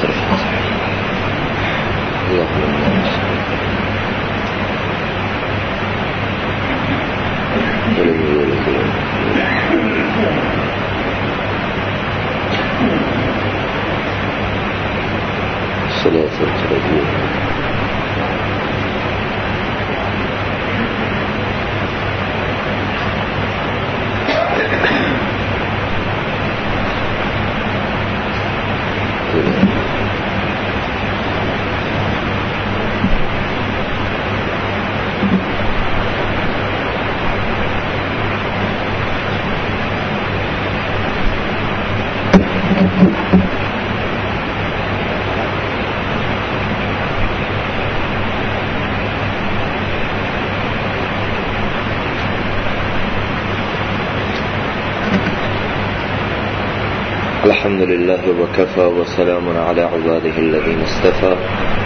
الحمد لله وكفى وسلام على عباده الذين اصطفى.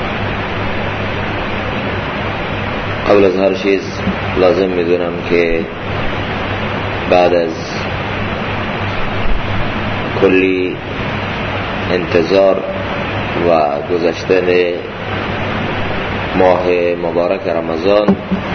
قبل از هر چیز لازم میدونم که بعد از کلی انتظار و گذشتن ماه مبارک رمضان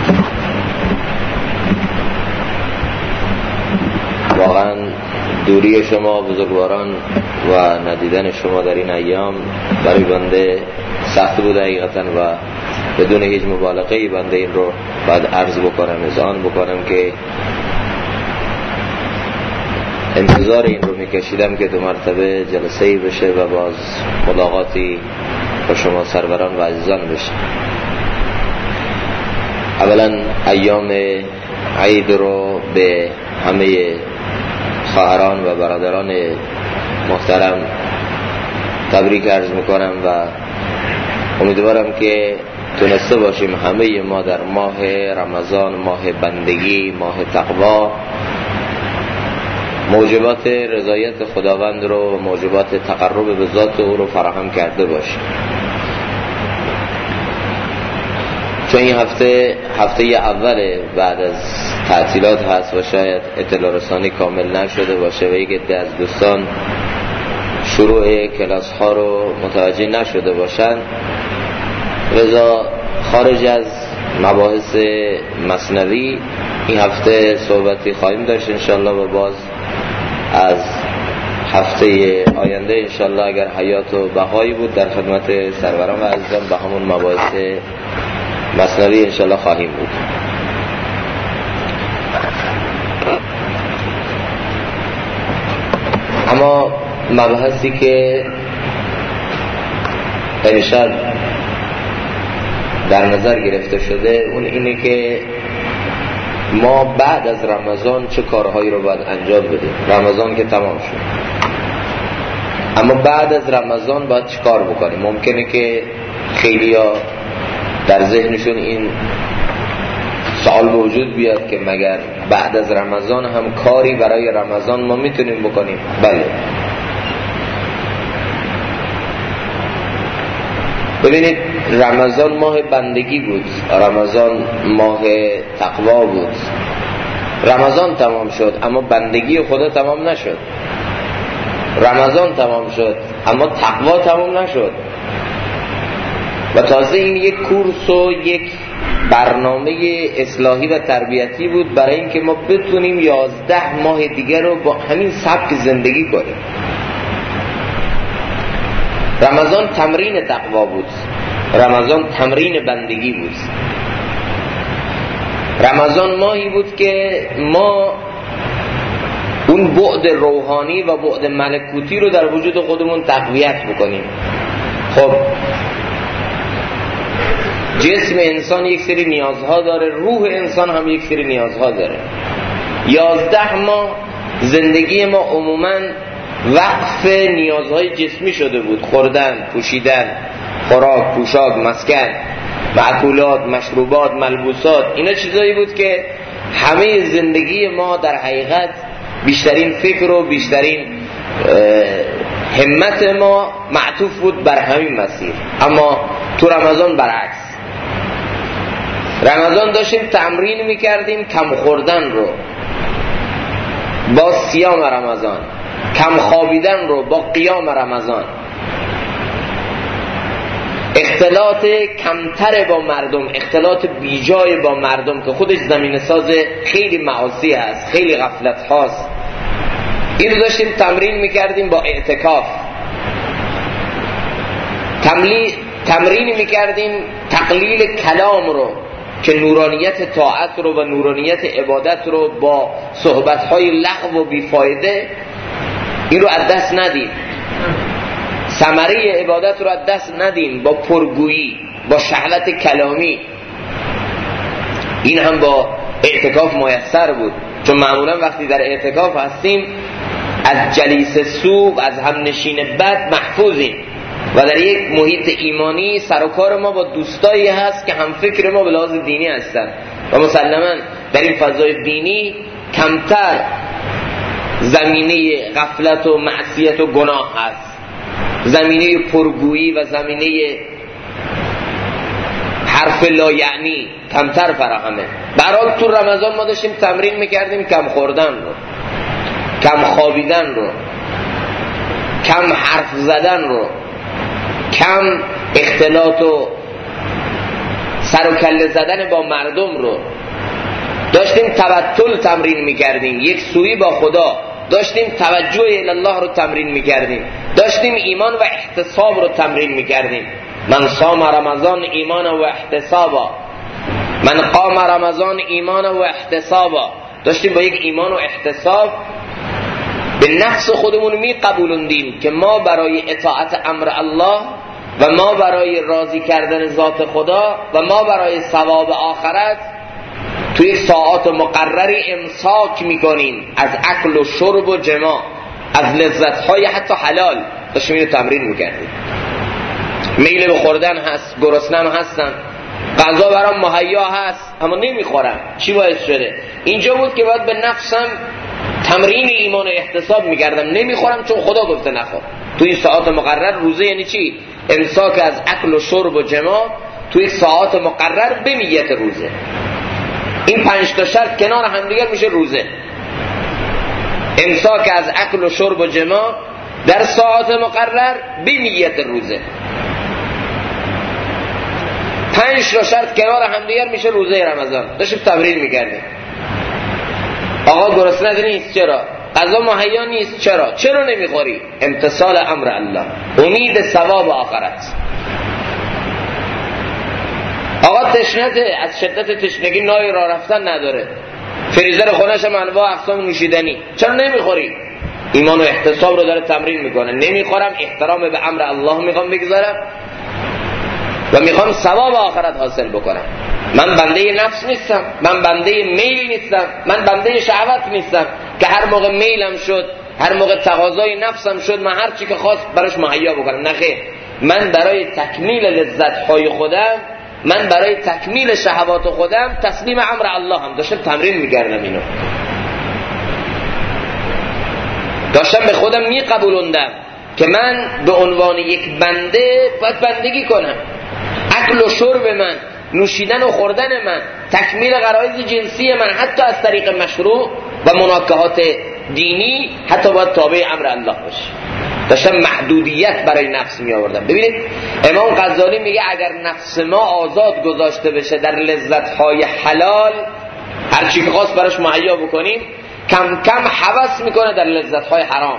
واقعا دوری شما بزرگواران و ندیدن شما در این ایام برای بنده سخت بوده حقیقتا و بدون هیچ مبالغه‌ای بنده این رو باید عرض بکنم، اذعان بکنم که انتظار این رو میکشیدم که 2 مرتبه جلسه‌ای بشه و باز ملاقاتی با شما سروران و عزیزان بشه. اولا ایام عید رو به همه خواهران و برادران محترم تبریک عرض میکنم و امیدوارم که تونسته باشیم همه ما در ماه رمضان، ماه بندگی، ماه تقوا، موجبات رضایت خداوند رو، موجبات تقرب به ذات او رو فراهم کرده باشیم. چون این هفته اول بعد از تعطیلات هست و شاید اطلاع رسانی کامل نشده باشه و یک عده از دوستان شروع کلاس ها رو متوجه نشده باشن، لذا خارج از مباحث مثنوی این هفته صحبتی خواهیم داشت انشالله و باز از هفته آینده انشالله اگر حیات و بقایی بود در خدمت سروران و عزیزان به همون مباحث مثنوی انشالله خواهیم بود. اما مبحثی که امشب در نظر گرفته شده اون اینه که ما بعد از رمضان چه کارهایی رو باید انجام بدیم. رمضان که تمام شد، اما بعد از رمضان باید چه کار بکنیم؟ ممکنه که خیلیا در ذهنشون این سوال به وجود بیاد که مگر بعد از رمضان هم کاری برای رمضان ما میتونیم بکنیم؟ بله. ببینید، رمضان ماه بندگی بود، رمضان ماه تقوا بود. رمضان تمام شد اما بندگی خدا تمام نشد. رمضان تمام شد اما تقوا تمام نشد. و تازه این یک کورس و یک برنامه اصلاحی و تربیتی بود برای اینکه ما بتونیم 11 ماه دیگر رو با همین سبک زندگی کنیم. رمضان تمرین تقوا بود، رمضان تمرین بندگی بود. رمضان ماهی بود که ما اون بعد روحانی و بعد ملکوتی رو در وجود خودمون تقویت بکنیم. خب جسم انسان یک سری نیازها داره، روح انسان هم یک سری نیازها داره. 11 ماه زندگی ما عموماً وقف نیازهای جسمی شده بود: خوردن، پوشیدن، خوراک، پوشاک، مسکن، مأکولات، مشروبات، ملبوسات. اینا چیزایی بود که همه زندگی ما در حقیقت بیشترین فکر و بیشترین همت ما معطوف بود بر همین مسیر. اما تو رمضان برعکس، رمضان داشتیم تمرین میکردیم کم خوردن رو با صیام رمضان، کم خوابیدن رو با قیام رمضان. اختلاط کمتر با مردم، اختلاط بیجای با مردم که خودش زمین ساز خیلی معاصی هست، خیلی غفلت هاست. این رو داشتیم تمرین میکردیم با اعتکاف، تمرین میکردیم تقلیل کلام رو که نورانیت طاعت رو و نورانیت عبادت رو با صحبت‌های لغو و بیفایده این رو از دست ندیم، ثمره عبادت رو از دست ندیم با پرگویی، با شهلت کلامی. این هم با اعتکاف میسر بود، چون معمولا وقتی در اعتکاف هستیم از جلیس سوء، از همنشین بد محفوظیم و در یک محیط ایمانی سر و کار ما با دوستایی هست که هم فکر ما به لحاظ دینی هستن و مسلما در این فضای دینی کمتر زمینه غفلت و معصیت و گناه هست، زمینه پرگویی و زمینه حرف لا یعنی کمتر فراهمه. برحال تو رمضان ما داشتیم تمرین میکردیم کم خوردن رو، کم خوابیدن رو، کم حرف زدن رو، کم اختلاط و سر و کله زدن با مردم رو، داشتیم تبتل تمرین میکردیم، یک سویی با خدا، داشتیم توجه الی الله رو تمرین میکردیم، داشتیم ایمان و احتساب رو تمرین میکردیم. من صام رمضان ایمانا و احتسابا، من قام رمضان ایمانا و احتسابا. داشتیم با یک ایمان و احتساب به نفس خودمون میقبولوندیم که ما برای اطاعت امر الله و ما برای راضی کردن ذات خدا و ما برای ثواب آخرت توی یک ساعات مقرری امساک میکنیم از اکل و شرب و جماع، از لذت‌های حتی حلال. داشتیم اینو تمرین میکردیم. میل به خوردن هست، گرسنم هستم، غذا برام مهیا هست اما نمیخورم، چی باعث شده؟ اینجا بود که باید به نفسم تمرین ایمان و احتساب میکردم، نمیخورم چون خدا گفته نخور. تو این ساعات مقرر روزه یعنی چی؟ امساک از اکل و شرب و جماع تو یک ساعات مقرر به نیت روزه. این 5 تا شرط کنار همدیگر میشه روزه. امساک از اکل و شرب و جماع در ساعات مقرر به نیت روزه. 5 تا شرط کنار همدیگر میشه روزه رمضان. داشتیم تمرین میکردیم. آقا گرسنه نیست، چرا؟ غذا مهیا نیست، چرا نمیخوری؟ امتثال امر الله، امید ثواب آخرت. آقا تشنته، از شدت تشنگی نای راه رفتن نداره، فریزر خونش هم انواع اقسام نوشیدنی، چرا نمیخوری؟ ایمان و احتساب رو داره تمرین میکنه. نمیخورم، احترام به امر الله میخوام بگذارم و میخوام ثواب آخرت حاصل بکنم. من بنده نفس نیستم، من بنده میل نیستم، من بنده شهوت نیستم که هر موقع میلم شد، هر موقع تقاضای نفسم شد من هر چی که خواست براش مهیا بکنم. نه خیر، من برای تکمیل لذت‌های خودم، من برای تکمیل شهوات خودم تسلیم امر الله هم. داشتم تمرین می‌کردم اینو، داشتم به خودم میقبولوندم که من به عنوان یک بنده باید بندگی کنم. اکل و شرب من، نوشیدن و خوردن من، تکمیل غرایز جنسی من حتی از طریق مشروع و مناکحات دینی حتی باید تابع امر الله باشه. داشتم محدودیت برای نفس می آوردم. ببینید امام غزالی میگه اگر نفس ما آزاد گذاشته بشه در لذت‌های حلال، هر چی که خواست براش مهیا بکنیم، کم کم هوس میکنه در لذت‌های حرام.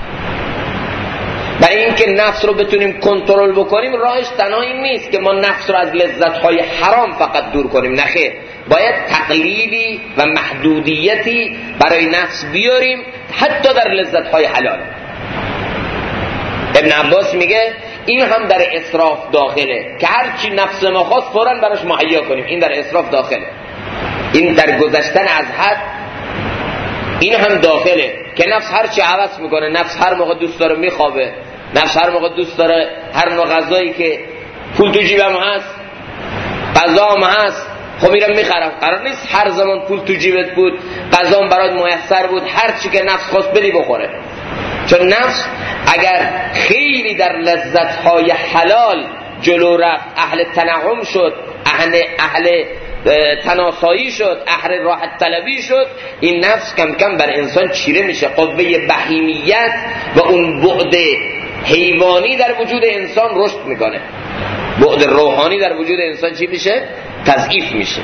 برای اینکه نفس رو بتونیم کنترل بکنیم راهش تنها این نیست که ما نفس رو از لذت‌های حرام فقط دور کنیم، نه خیر، باید تقلیلی و محدودیتی برای نفس بیاریم حتی در لذت‌های حلال. ابن عباس میگه این هم در اسراف داخله که هر چی نفس ما خواست فوراً براش مهیا کنیم، این در اسراف داخله. این در گذشتن از حد این هم داخله که نفس هر چی هوس میکنه، نفس هر موقع دوست داره میخوابه، نفس هر موقع دوست داره هر نوع غذایی که پول تو جیبم هست، غذام هست، خب میرم میخرم. قرار نیست هر زمان پول تو جیبت بود، غذام برات میسر بود، هر چی که نفس خواست بدی بخوره. چون نفس اگر خیلی در لذت‌های حلال جلو رفت، اهل تنعم شد، اهل تناسایی شد، اهل راحت طلبی شد، این نفس کم کم بر انسان چیره میشه. قوه بهیمیت و اون بعد حیوانی در وجود انسان رشد میکنه. بعد روحانی در وجود انسان چی میشه؟ تضعیف میشه.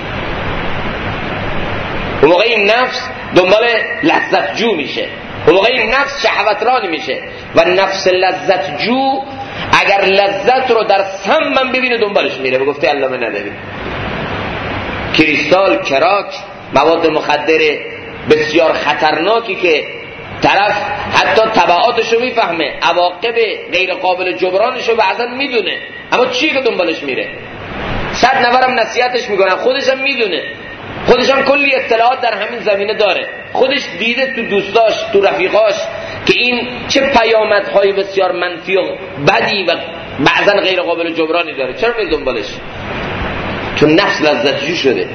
اون موقع این نفس دنبال لذت جو میشه، اون موقع این نفس شهوتران میشه و نفس لذت جو اگر لذت رو در سم ببینه دنبالش میره. به گفته علامه ندوی کریستال، کراک، مواد مخدر بسیار خطرناکی که طرف حتی تبعاتشو میفهمه، عواقب غیر قابل جبرانشو بعضا میدونه، اما چی که دنبالش میره؟ 100 نفرم نصیحتش میکنن، خودش هم میدونه، خودش هم کلی اطلاعات در همین زمینه داره، خودش دیده تو دوستاش، تو رفیقاش که این چه پیامدهای بسیار منفی و بدی و بعضا غیر قابل جبرانی داره. چرا میره دنبالش؟ چون نفس لذت جو شده.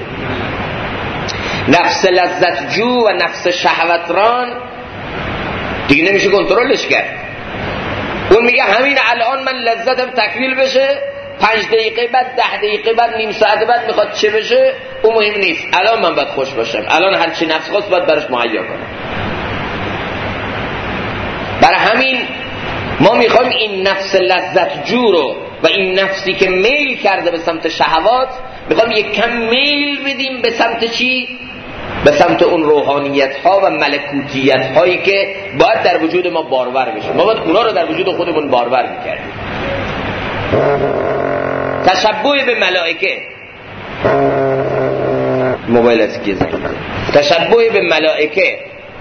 نفس لذت جو و نفس شهوتران دیگه نمیشه کنترلش کرد. اون میگه همین الان من لذتم تکمیل بشه، 5 دقیقه بعد، 10 دقیقه بعد، نیم ساعت بعد میخواد چه بشه اون مهم نیست، الان من باید خوش باشم، الان هر چی نفس خواست باید براش مهیا کنم. برای همین ما میخوایم این نفس لذت جو رو و این نفسی که میل کرده به سمت شهوات میخوایم یک کم میل بدیم به سمت چی؟ به سمت اون روحانیت ها و ملکوتیت هایی که باید در وجود ما بارور بشه. ما باید اونا رو در وجود خودمون بارور میکردیم. تشبه به ملائکه، موبایل از کی زنگ؟ تشبه به ملائکه،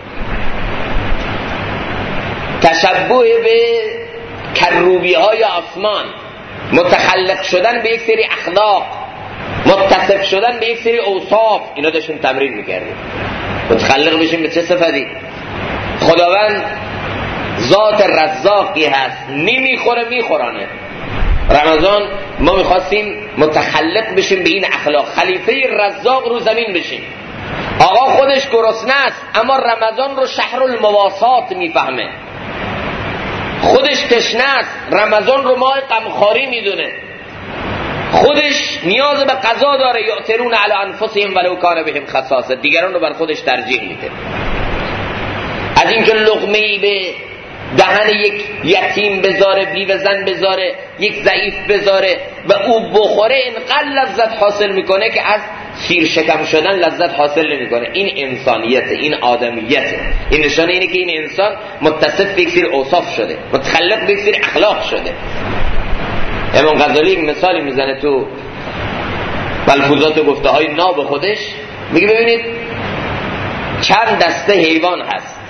تشبه به کروبی های آسمان، متخلق شدن به یک سری اخلاق، متصف شدن به یک سری اوصاف. اینا داشتیم تمرین میکردیم. متخلق بشیم به چه صفتی؟ خداوند ذات رزاقی هست، نمیخوره میخورانه. رمضان ما میخواستیم متخلق بشیم به این اخلاق، خلیفه رزاق رو زمین بشیم. آقا خودش گرسنه است اما رمضان رو شهر المواسات میفهمه. خودش تشنه است، رمضان رو ماه غمخواری میدونه. خودش نیاز به غذا داره، یؤثرون علی انفسهم ولو کان بهم خصاصه، دیگران رو بر خودش ترجیح میده. از اینکه لقمه‌ای به دهن یک یتیم بذاره، بیوه زن بذاره، یک ضعیف بذاره و او بخوره، اینقدر لذت حاصل میکنه که از سیر شکم شدن لذت حاصل نمیکنه. این انسانیته، این آدمیته. این نشانه اینه که این انسان متصف به یک سری اوصاف شده، متخلق به یک سری اخلاق شده. امام غزالی یک مثالی میزنه تو ملفوظات و گفته های ناب خودش، میگه ببینید چند دسته حیوان هست.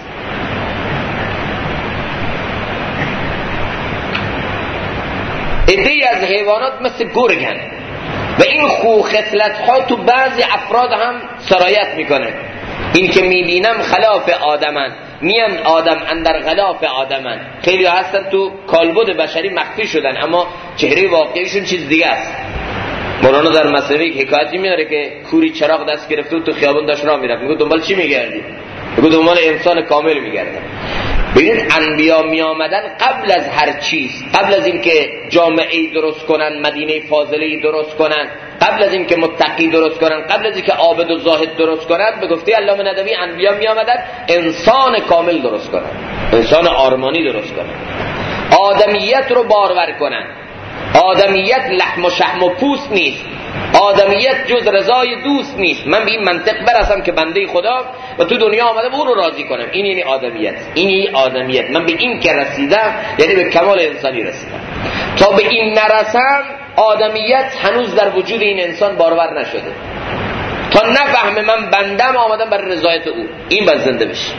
عده‌ای از حیوانات مثل گرگن و این خو خصلت ها تو بعضی افراد هم سرایت میکنه. این که میبینم خلاف آدمن، میان آدم اندر غلاف آدمن. خیلی ها هستن تو کالبد بشری مخفی شدن اما چهره واقعیشون چیز دیگه است. مولانا در مثنوی یک حکایتی میاره که کوری چراغ دست گرفته و تو خیابون داشت راه میرفت. میگه دنبال چی میگردی؟ میگه دنبال انسان کامل میگردم. ببینید انبیا می آمدن قبل از هر چیز، قبل از اینکه جامعه درست کنن، مدینه فاضله درست کنن، قبل از اینکه متقی درست کنن، قبل از اینکه عابد و زاهد درست کنن، به گفته علامه ندوی انبیا می آمدن انسان کامل درست کنن، انسان آرمانی درست کنن، آدمیت رو بارور کنن. آدمیت لحم و شحم و پوست نیست، آدمیت جز رضای دوست نیست. من به این منطق برسم که بنده خدا و تو دنیا آمدم او رو راضی کنم. این یعنی آدمیت، این یعنی آدمیت. من به این که رسیدم یعنی به کمال انسانی رسیدم. تا به این نرسم آدمیت هنوز در وجود این انسان بارور نشده. تا نفهمه من بندم آمدم برای رضایت او، این باید زنده بشه.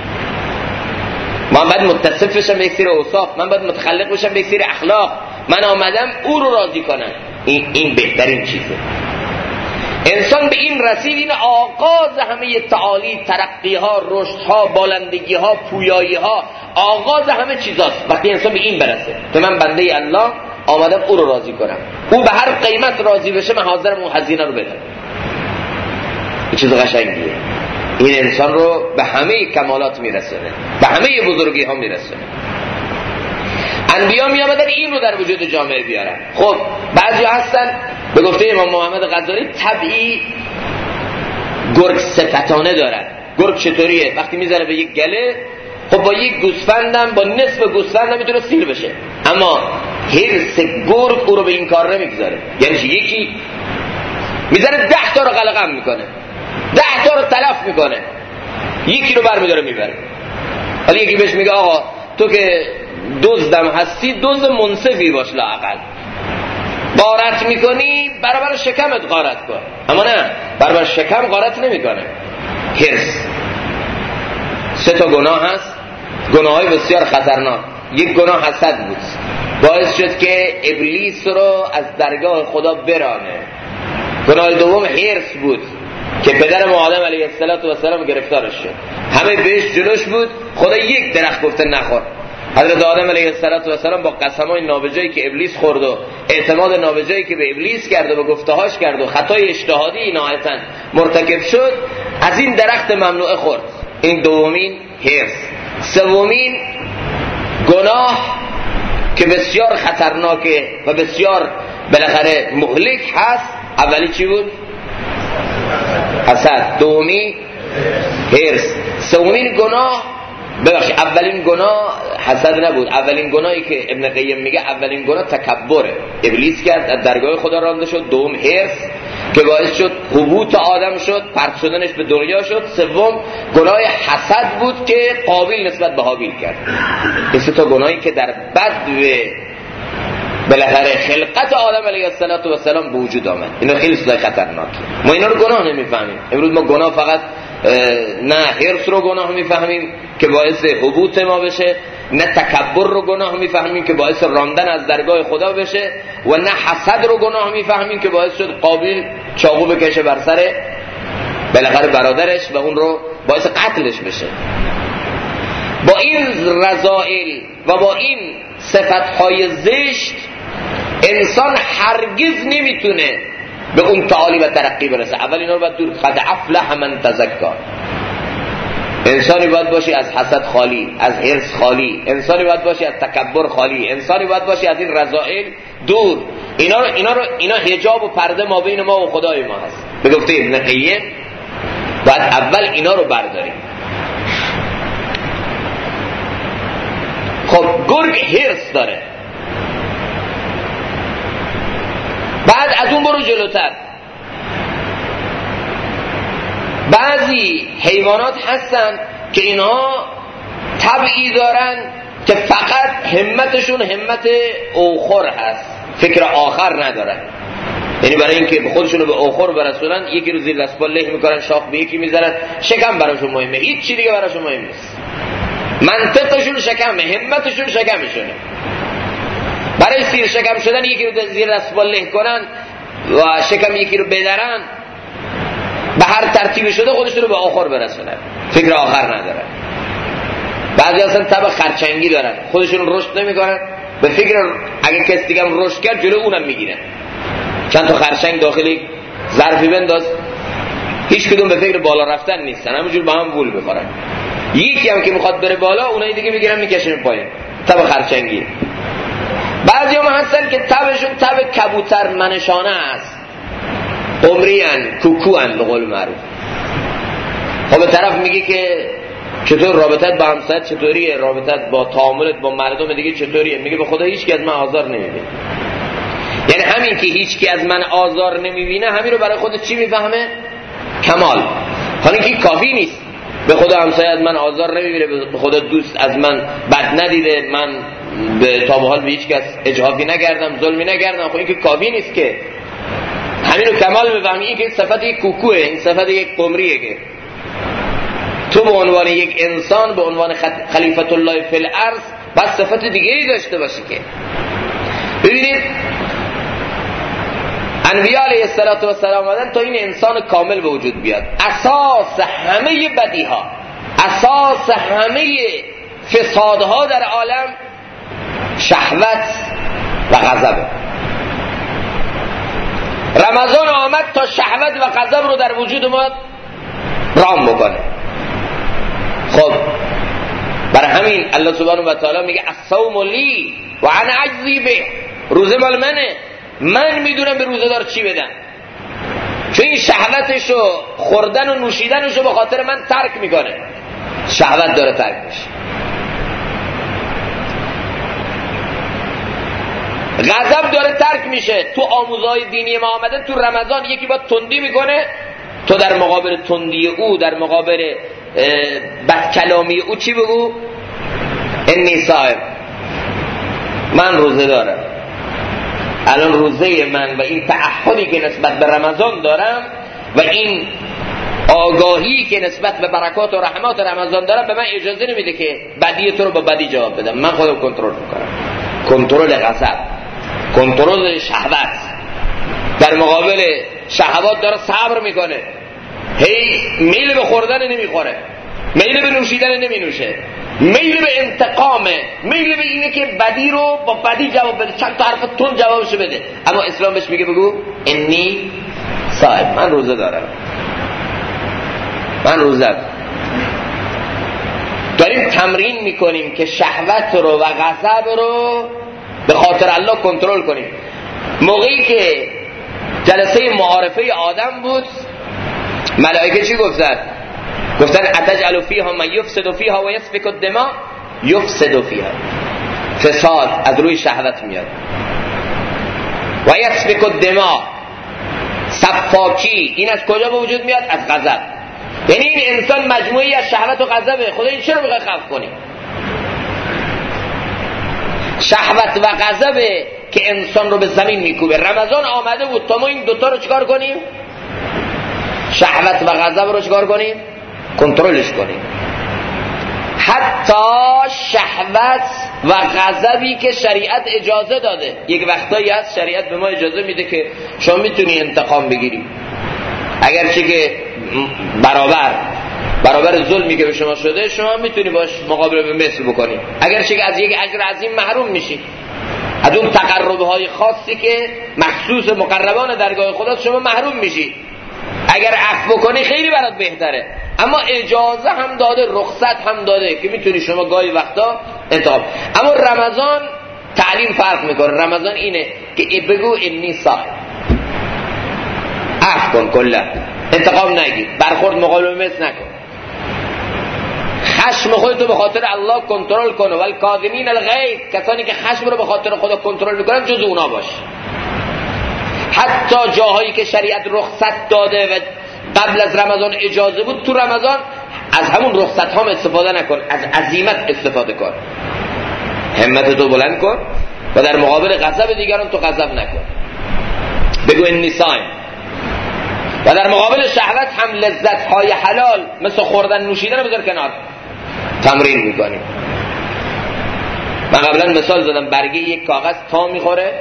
من باید متصف بشم به یک سری اوصاف، من باید متخلق بشم به یک سری اخلاق. من آمدم او رو راضی کنم. این بهترین چیزه. انسان به این رسید، این آغاز همه تعالی، ترقی ها، رشد ها، بالندگی ها، پویایی ها، آغاز همه چیزاست. وقتی انسان به این برسه که من بنده الله آمدم او رو راضی کنم، او به هر قیمت راضی بشه، من حاضرم اون هزینه رو بدم. این چیز قشنگیه. این انسان رو به همه کمالات میرسونه، به همه بزرگی ها میرسونه. انبیا می آمدن این رو در وجود جامعه بیارن. خب بعضی هستن به گفته امام محمد غزالی طبعی گرگ صفتانه دارن. گرگ چطوریه؟ وقتی میزنه به یک گله خب با یک گوسفندم، با نصف گوسفندم میتونه سیر بشه، اما حرص گرگ او رو به این کار نمیگذاره. یعنی یکی میزنه 10 تا رو قلقم میکنه، 10 تا رو تلف میکنه، یکی رو برمیداره میبره. حالا یکی بهش میگه آقا تو که دزدم هستی، دزد منصفی باش، لااقل غارت میکنی برابر شکمت غارت کن. اما نه، برابر شکم غارت نمیکنه. حرص 3 تا گناه هست، گناههای بسیار خطرناک. یک گناه حسد بود، باعث شد که ابلیس رو از درگاه خدا برانه. گناه دوم حرص بود که پدر ما آدم علیه السلام گرفتارش شد. همه بهش جلوش بود، خدا یک درخت گفته نخور. حضرت آدم علیه السلام با قسمای نابجایی که ابلیس خورد و اعتماد نابجایی که به ابلیس کرد و به گفتهاش کرد و خطای اجتهادی نهایتاً مرتکب شد، از این درخت ممنوعه خورد. این دومین حرص. سومین گناه که بسیار خطرناکه و بسیار بالاخره مهلک هست، اولی چی بود؟ حسد. دومی حرص. سومین گناه، ببخشید اولین گناه حسد نبود، اولین گناهی که ابن قیم میگه اولین گناه تکبره، ابلیس کرد از درگاه خدا رانده شد. دوم حرص که باعث شد هبوط آدم شد، پرت شدنش به دنیا شد. سوم گناه حسد بود که قابیل نسبت به هابیل کرد. این 3 تا گناهی که در بدو بالاخره خلقت آدم علیه السلام به وجود آمد. اینا خیلی چیزای خطرناکه. ما اینا رو گناه نمیفهمیم. امروز ما گناه فقط نه حرص رو گناه میفهمیم که باعث هبوط ما بشه، نه تکبر رو گناه میفهمیم که باعث راندن از درگاه خدا بشه، و نه حسد رو گناه میفهمیم که باعث شد قابیل چاقو بکشه بر سر بالاخره برادرش و اون رو باعث قتلش بشه. با این رذائل و با این صفتهای زشت انسان هرگز نمیتونه به اون تعالی و ترقی برسه. اول اینا رو باید دور. قد افلح من تزکا. انسانی باید باشی از حسد خالی، از حرص خالی، انسانی باید باشی از تکبر خالی، انسانی باید باشی از این رذائل دور. اینا حجاب و پرده ما بین ما و خدای ما هست. به گفته ابن قیم باید اول اینا رو برداریم. خب گرگ حرص داره. بعد از اون برو جلوتر. بعضی حیوانات هستن که اینها طبعی دارن که فقط همتشون همت اوخر هست، فکر آخر ندارن. یعنی برای اینکه خودشونو به اوخر برسونن یکی رو زیر دستپا له میکنن، شاخ به یکی میزنن، شکم براشون مهمه، هیچ چی دیگه براشون مهم نیست. منطقشون شکمه، همتشون شکمشونه. برای سیر شکم شدن یکی رو زیر دستپا له کنن و شکم یکی رو بدرن، به هر ترتیبی شده خودشون رو به آخر برسونن، فکر آخر ندارن. بعضی اصلا تب خرچنگی دارن، خودشون رشد نمیکنن، به فکر اگه کسی دیگه هم رشد کرد جلو اونم میگیرن. چند تا خرچنگ داخلی ظرفی بنداز، هیچ کدوم به فکر بالا رفتن نیستن، همونجور با هم وول میخورن. یکی هم که میخواد بره بالا، اونایی دیگه میگیرن میکشن پایین. تب خرچنگی. بعضی هم هستن که تبشون تب کبوتر منشانه است، قمریان، کوکوان به قول معروف. خب به طرف میگه که چطور رابطت با همسایت چطوریه، رابطت با تعاملت با مردم دیگه چطوریه؟ میگه به خدا هیچ کی از من آزار نمیبینه. یعنی همین که هیچ کی از من آزار نمیبینه، همین رو برای خودت چی میفهمه؟ کمال. حالا اینکه کافی نیست. به خدا همسایه از من آزار نمیبینه، به خدا دوست از من بد ندیده، من به تا به حال به هیچ کس اجحافی نکردم، ظلمی نکردم. خب این که کافی نیست که. همین رو کمال بفهمی. این که صفت یک کوکوه، این صفت یک قمریه که تو به عنوان یک انسان، به عنوان خلیفت الله فی الارض بس صفت دیگه ای داشته باشی. که ببینید انبیاء علیه السلام آمدن تا این انسان کامل به وجود بیاد. اساس همه بدیها، اساس همه فسادها در عالم شهوت و غضب. رمضان آمد تا شهوت و غضب رو در وجود ما رام بکنه. خب برای همین الله سبحانه و تعالی میگه الصوم لی و انا اجزی به. روزه مال منه، من میدونم به روزه‌دار چی بدم، چون این شهوتشو خوردن و نوشیدنشو به خاطر من ترک میکنه. شهوت داره ترک میشه. غضب داره ترک میشه. تو آموزهای دینی ما آمده تو رمضان یکی با تندی میکنه، تو در مقابل تندی او، در مقابل بدکلامی او چی بگو؟ انی صائم، من روزه دارم. الان روزه من و این تعهدی که نسبت به رمضان دارم و این آگاهی که نسبت به برکات و رحمات رمضان دارم به من اجازه نمیده که بدی تو رو با بدی جواب بدم. من خودم کنترل میکنم. کنترل غضب، کنترل شهوت. در مقابل شهوات داره صبر میکنه، هی میل به خوردن نمیخوره، میل به نوشیدن نمینوشه، میل به انتقامه، میل به اینه که بدی رو با بدی جواب بده، چند تا حرف تون جوابش بده. اما اسلام بهش میگه بگو انی صائم، من روزه دارم، من روزه داریم. تمرین میکنیم که شهوت رو و غضب رو به خاطر الله کنترل کنیم. موقعی که جلسه معارفه آدم بود، ملائکه چی گفتن؟ گفتن اتجعل فیها من یفسد فیها و یسفک الدماء. یفسد فیها، فساد از روی شهوت میاد، و یسفک الدماء، سفاکی، این از کجا به وجود میاد؟ از غضب. یعنی این انسان مجموعی از شهوت و غضبه. خدا این چرا میخواد خلق کنی؟ شهوت و غضبه که انسان رو به زمین میکوبه. رمضان آمده بود تا ما این دوتا رو چکار کنیم؟ شهوت و غضب رو چکار کنیم؟ کنترلش کنیم. حتی شهوت و غضبی که شریعت اجازه داده. یک وقتایی هست شریعت به ما اجازه میده که شما میتونی انتقام بگیری، اگرچه که برابر ظلمی که به شما شده شما میتونی باش مقابله به مثل بکنی، اگرچه که از یک اجر عظیم محروم میشی، از اون تقربهای خاصی که مخصوص مقربان درگاه خدا شما محروم میشی. اگر عفو بکنی خیلی برات بهتره، اما اجازه هم داده، رخصت هم داده که میتونی شما گاهی وقتا انتقام. اما رمضان تعلیم فرق میکنه. رمضان اینه که بگو انی صائم، عفو کن، کلا انتقام نگیر، برخورد مقابل مثل نکن، خشم خودتو به خاطر الله کنترل کن. والکاظمین الغیظ، کسانی که خشم رو به خاطر خدا کنترل میکنن جز اونا باش. حتی جاهایی که شریعت رخصت داده و قبل از رمضان اجازه بود، تو رمضان از همون رخصت هم استفاده نکن، از عزیمت استفاده کن، همتتو بلند کن و در مقابل غضب دیگران تو غضب نکن، بگو انی صائم. و در مقابل شهوت هم لذت‌های حلال مثل خوردن نوشیدن بذار کنار، تمرین میکنیم. من قبلا مثال زدم، برگه یک کاغذ تا میخوره،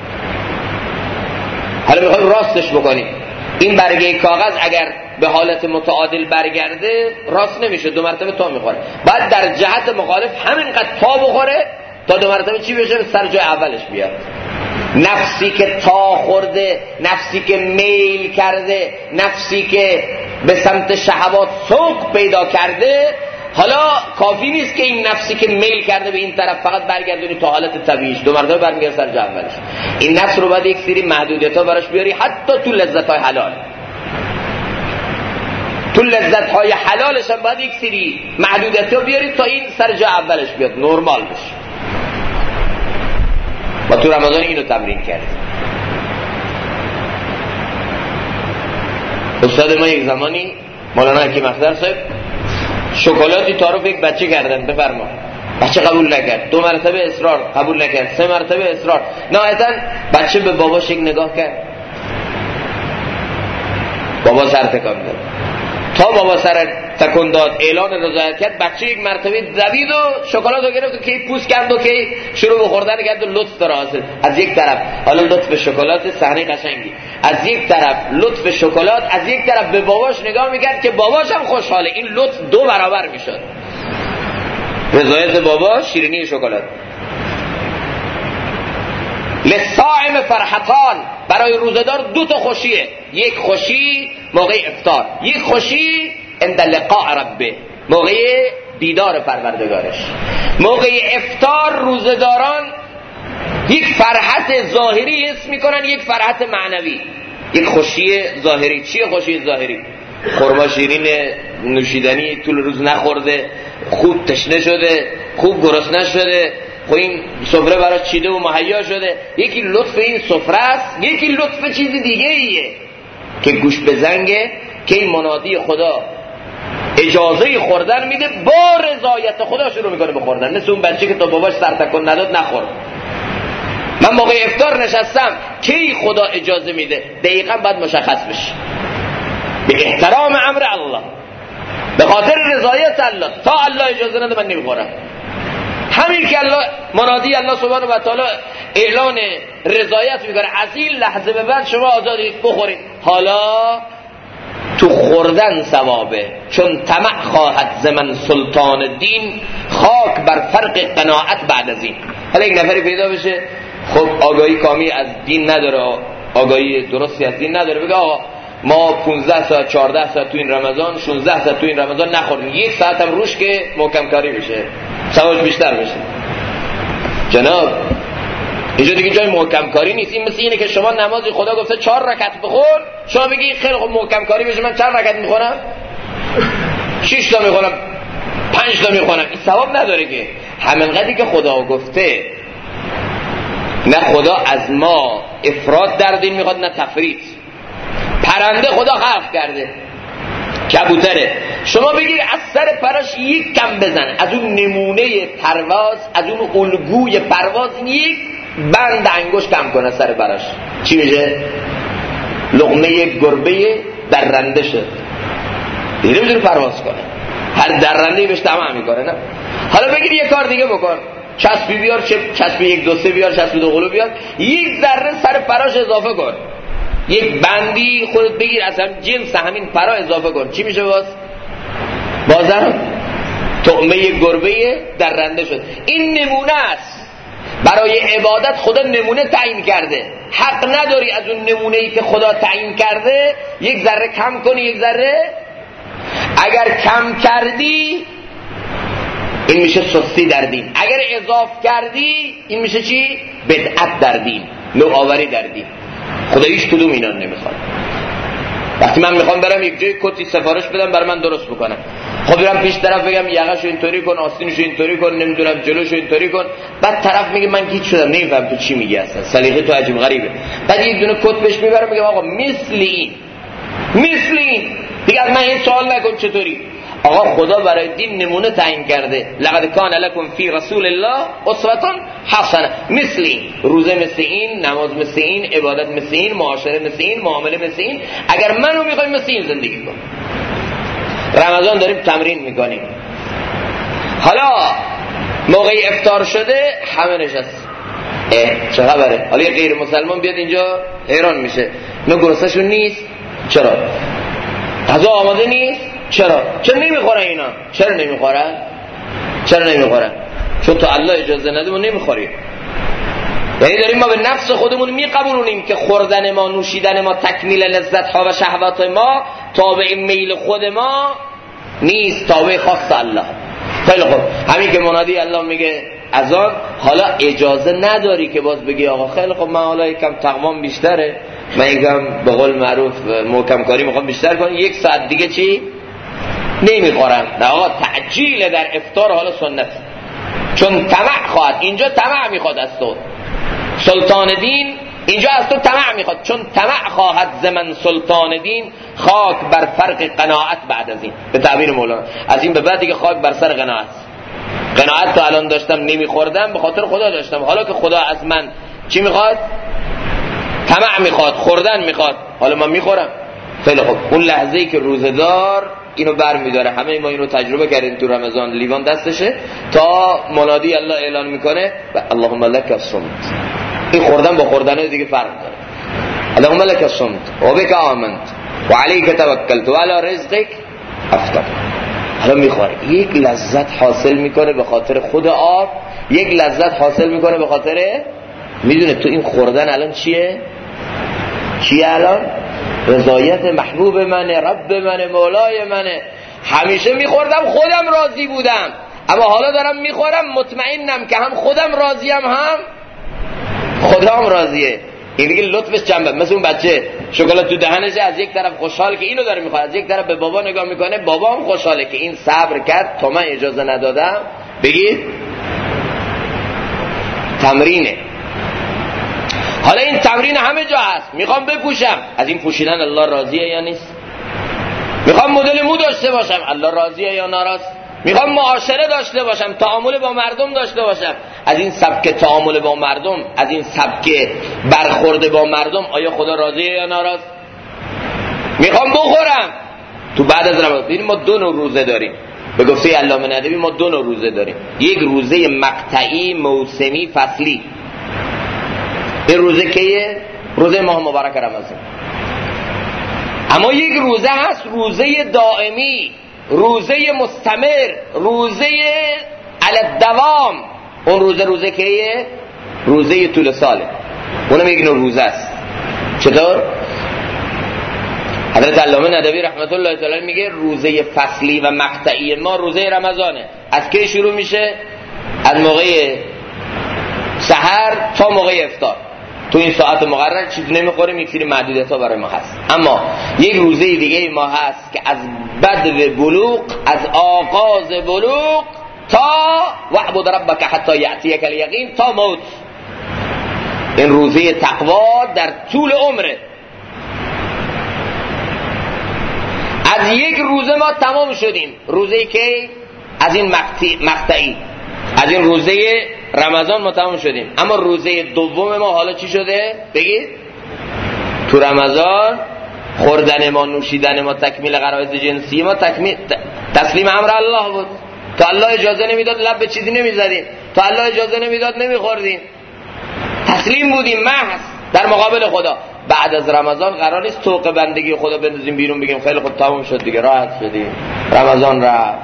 حالا میخوایم راستش بکنیم. این برگه کاغذ اگر به حالت متعادل برگرده راست نمیشه، 2 مرتبه تا میخوره. بعد در جهت مخالف همینقدر تا بخوره تا 2 مرتبه چی بشه؟ به سر جای اولش بیاد. نفسی که تا خورده، نفسی که میل کرده، نفسی که به سمت شهوات سوق پیدا کرده، حالا کافی نیست که این نفسی که میل کرده به این طرف فقط برگردونی تا حالت طبیعیش، 2 مرتبه برمیگرده سر جای اولش. این نفس رو باید یک سری محدودیت‌ها براش بیاری، حتی تو لذت‌های حلال. تو لذت‌های حلالش هم باید یک سری محدودیت‌ها بیاری تا این سر جای اولش بیاد، نرمال بشه. و تو رمضان اینو تمرین کردیم. استاد ما یک زمانی مولانا حکیم افضل صاحب شکلاتی تعارف یک بچه کردن، بفرما. بچه قبول نکرد، 2 مرتبه اصرار، قبول نکرد، 3 مرتبه اصرار. نهایتاً بچه به باباش یک نگاه کرد، بابا سر تکان داد. تا بابا سر تکون داد اعلان رضایت کرد، بچه یک مرتبه دوید و شکلات رو گرفت و کی پوست کرد و کی شروع به خوردن کرد و لطف داره حاصل. از یک طرف حالا لطف شکلات صحنه قشنگی، از یک طرف لطف شکلات، از یک طرف به باباش نگاه میکرد که باباش هم خوشحاله. این لطف 2 برابر میشد، رضایت بابا، شیرینی شکلات. للصائم فرحتان، برای روزه‌دار 2 تا خوشیه. یک خوشی موقع افطار، یک خوشی عند لقاء ربه، موقع دیدار پروردگارش. موقع افطار روزه‌داران یک فرحت ظاهری حس میکنن، یک فرحت معنوی، یک خوشی ظاهری. چیه خوشی ظاهری؟ خرما شیرین نوشیدنی طول روز نخورده، خوب تشنه شده، خوب گرسنه شده، خب این سفره براش چیده و مهیا شده. یکی لطف این سفره است، یکی لطف چیز دیگه ایه که گوش به زنگه که این منادی خدا اجازه خوردن میده، با رضایت خدا شروع میکنه به خوردن. مثل اون بچه که تا باباش سر تکون نداد نخورد. من موقع افطار نشستم، کی خدا اجازه میده دقیقا باید مشخص بشه، به احترام امر الله، به خاطر رضایت الله. تا الله اجازه نده من نمیخورم. همین که الله منادی الله سبحانه و تعالی اعلان رضایت میکنه، از این لحظه به بعد شما آزادید بخورید. حالا تو خوردن ثوابه، چون طمع خواهد ز من سلطان دین، خاک بر فرق قناعت بعد از این. حالا یک نفری پیدا بشه خب آگاهی کامی از دین نداره، آگاهی درستی از دین نداره، بگه آقا ما 15 ساعت 14 ساعت تو این رمضان 16 ساعت تو این رمضان نخوریم، یک ساعت هم روش که محکم کاری بشه ثوابش بیشتر بشه. جناب اینجا دیگه جای محکم کاری نیست. این مثل اینه که شما نمازی خدا گفته 4 رکعت بخور، شما بگی خیلی خوب محکم کاری بشه، من چند رکعت میخونم؟ 6 تا میخونم، 5 تا میخونم. این ثواب نداره که. همینقدری که خدا گفته، نه خدا از ما افراط در دین میخواد نه تفریط. پرنده خدا خلق کرده، کبوتره، شما بگیر از سر پراش یک کم بزن، از اون نمونه پرواز، از اون الگوی پرواز یک بند انگشت کم کنه سر پراش، چی میشه؟ لقمه گربه درنده شد. دیگه نمیتونه پرواز کنه، هر درنده بهش طمع میکنه. نه حالا بگیر یه کار دیگه بکن، چسبی بیار، چسبی 1 2 3 بیار، چسبی 2 قلو بیار، یک ذره سر پراش اضافه کن، یک بندی خودت بگیر از هم جنس همین پرا اضافه کن، چی میشه؟ بازم طعمه گربه درنده شد. این نمونه است برای عبادت. خدا نمونه تعیین کرده، حق نداری از اون نمونه‌ای که خدا تعیین کرده یک ذره کم کنی، یک ذره. اگر کم کردی این میشه سستی در دین، اگر اضاف کردی این میشه چی؟ بدعت در دین، نوآوری در دین. خدا هیچ کدوم اینا نمیخواد. وقتی من میخوام برم یک جای کتی سفارش بدم برای من درست بکنم، خب برم پیش طرف بگم یقهشو اینطوری کن، آستینشو اینطوری کن، نمیدونم جلوشو اینطوری کن، بعد طرف میگه من گیج شدم نمیفهم تو چی میگی، اصلا سلیقه تو عجیب غریبه. بعد یک دونه کت بهش میبرم میگم آقا مثل این دیگه از من این سوال نکن چطوری. آقا خدا برای دین نمونه تعیین کرده، لقد کان لکم فی رسول الله اسوه حسنه. مثل این روزه، مثل این نماز، مثل این عبادت، مثل این معاشره، مثل این معامله، مثل این. اگر منو میخوایم مثل این زندگی کن. رمضان داریم تمرین میکنیم، حالا موقع افطار شده همه نشست، چه خبره؟ حالا یه غیر مسلمان بیاد اینجا حیران میشه، نه گرسنه‌شون نیست، چرا؟ غذا آماده نیست، چرا نمیخورن اینا؟ چرا نمیخورن؟ چون تو الله اجازه نده ما نمیخوریم. یعنی داریم ما به نفس خودمون میقبولونیم که خوردن ما، نوشیدن ما، تکمیل لذت ها و شهوات ما تابع میل خود ما نیست، تابع خاص الله. خیلی خوب، همین که منادی الله میگه اذان، حالا اجازه نداری که باز بگی آقا خیلی خوب من حالا یکم تقوام بیشتره، من یکم به قول معروف محکم کاری میخوام بیشتر کنم، 1 ساعت دیگه چی؟ نمیخورم. نه آقا، تعجیل در افطار حالا سنت، چون طمع خواهد، اینجا طمع میخواد از تو، سلطان دین اینجا از تو طمع میخواد، چون طمع خواهد ز من سلطان دین، خاک بر فرق قناعت بعد از این. به تعبیر مولانا از این به بعد دیگه خاک بر سر قناعت. قناعت تا الان داشتم نمیخوردم به خاطر خدا داشتم، حالا که خدا از من چی میخواد؟ طمع میخواد، خوردن میخواد، حالا من میخورم. خیلی خوب، اون لحظه‌ای که روزه‌دار اینو برمی‌داره، همه ما اینو تجربه کردیم تو رمضان، لیوان دستشه تا منادی الله اعلان میکنه اللهم لک الصمت. این خوردن با خوردن دیگه فرق داره. اللهم لک الصمت و بک آمنت و علیک توکلت و علی رزقک افطر. حالا میخوره، یک لذت حاصل میکنه به خاطر خود آب، یک لذت حاصل میکنه به خاطر، میدونه تو این خوردن الان چیه الان؟ رضایت محبوب منه، رب منه، مولای منه. همیشه میخوردم خودم راضی بودم، اما حالا دارم میخورم مطمئنم که هم خودم راضیم هم خودم راضیه. این دیگه لطفش جنبه. مثل اون بچه شکلات تو دهنش، از یک طرف خوشحال که اینو داره میخواد، از یک طرف به بابا نگاه میکنه، بابا هم خوشحاله که این صبر کرد تا من اجازه ندادم. بگید تمرینه. حالا این تمرین همه جا هست. میخوام بپوشم، از این پوشیدن الله راضیه یا نیست؟ میخوام مدل مو داشته باشم، الله راضیه یا ناراض؟ میخوام معاشره داشته باشم، تعامل با مردم داشته باشم، از این سبک تعامل با مردم، از این سبک برخورد با مردم آیا خدا راضیه یا ناراض؟ میخوام بخورم، تو بعد از رمضان ببینید ما 2 نوع روزه داریم. به گفته علامه ندوی ما 2 نوع روزه داریم. یک روزه مقطعی، موسمی، فصلی. این روزه کیه؟ روزه ماه مبارک رمضان. اما یک روزه هست روزه دائمی، روزه مستمر، روزه علی الدوام. اون روزه کیه؟ روزه طول ساله. اونم یک نوع روزه است. چطور؟ حضرت علامه ندوی رحمت الله تعالی میگه روزه فصلی و مقطعی ما روزه رمضانه. از کی شروع میشه؟ از موقع سحر تا موقع افطار. تو این ساعت مقرر چیز نمیخوریم، یک سری محدودیت‌ها برای ما هست. اما یک روزه دیگه ما هست که از بدو بلوغ، از آغاز بلوغ تا وعبد ربک حتی یأتیک الیقین، تا موت. این روزه تقوا در طول عمره. از یک روزه ما تمام شدیم. روزه که از این مقطعی، از این روزه رمضان ما تمام شدیم. اما روزه دوم ما حالا چی شده؟ بگید. تو رمضان خوردن ما، نوشیدن ما، تکمیل غرایز جنسی ما، تسلیم امر الله بود. تا الله اجازه نمیداد لب به چیزی نمیزدیم، تا الله اجازه نمیداد نمیخوردیم، تسلیم بودیم محض در مقابل خدا. بعد از رمضان قرار نیست طوق بندگی خدا بندازیم بیرون بگیم خیلی خوب تمام شد دیگه، راحت شدیم، رمضان رفت،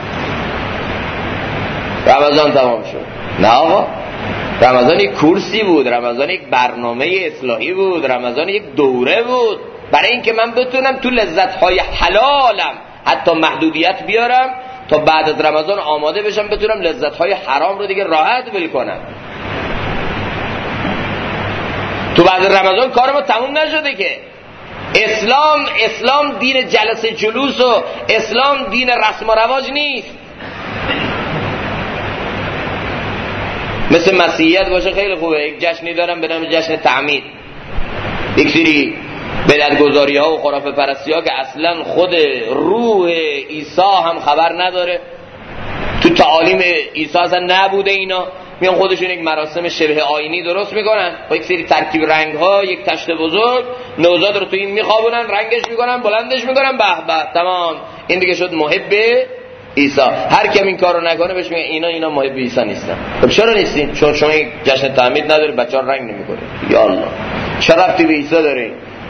رمضان تمام شد. نه آقا، رمضان یک کورسی بود، رمضان یک برنامه اصلاحی بود، رمضان یک دوره بود برای اینکه من بتونم تو لذت‌های حلالم حتی محدودیت بیارم تا بعد از رمضان آماده بشم بتونم لذت‌های حرام رو دیگه راحت ول کنم. تو بعد رمضان کار ما تموم نشده که. اسلام دین جلسه جلوس و اسلام دین رسم و رواج نیست. مثل مسیحیت باشه خیلی خوبه، یک جشنی دارم به نام جشن تعمید، یک سری بدعت‌گذاری ها و خرافه پرستی ها که اصلا خود روح عیسی هم خبر نداره، تو تعالیم عیسی اصلا نبوده. اینا میان خودشون یک مراسم شبه آیینی درست میکنن با یک سری ترکیب رنگ ها، یک تشت بزرگ، نوزاد رو تو این میخوابونن، رنگش میکنن، بلندش میکنن، به به تمام، این دیگه شد محب عیسی. هر کیم این کارو نکنه بهش میگن اینا محب عیسی نیستن. خب چرا نیستین؟ چون شما یک جشن تعمید ندارید، بچه‌ها رنگ نمیکنه. یا الله، چه ربطی به عیسی داره؟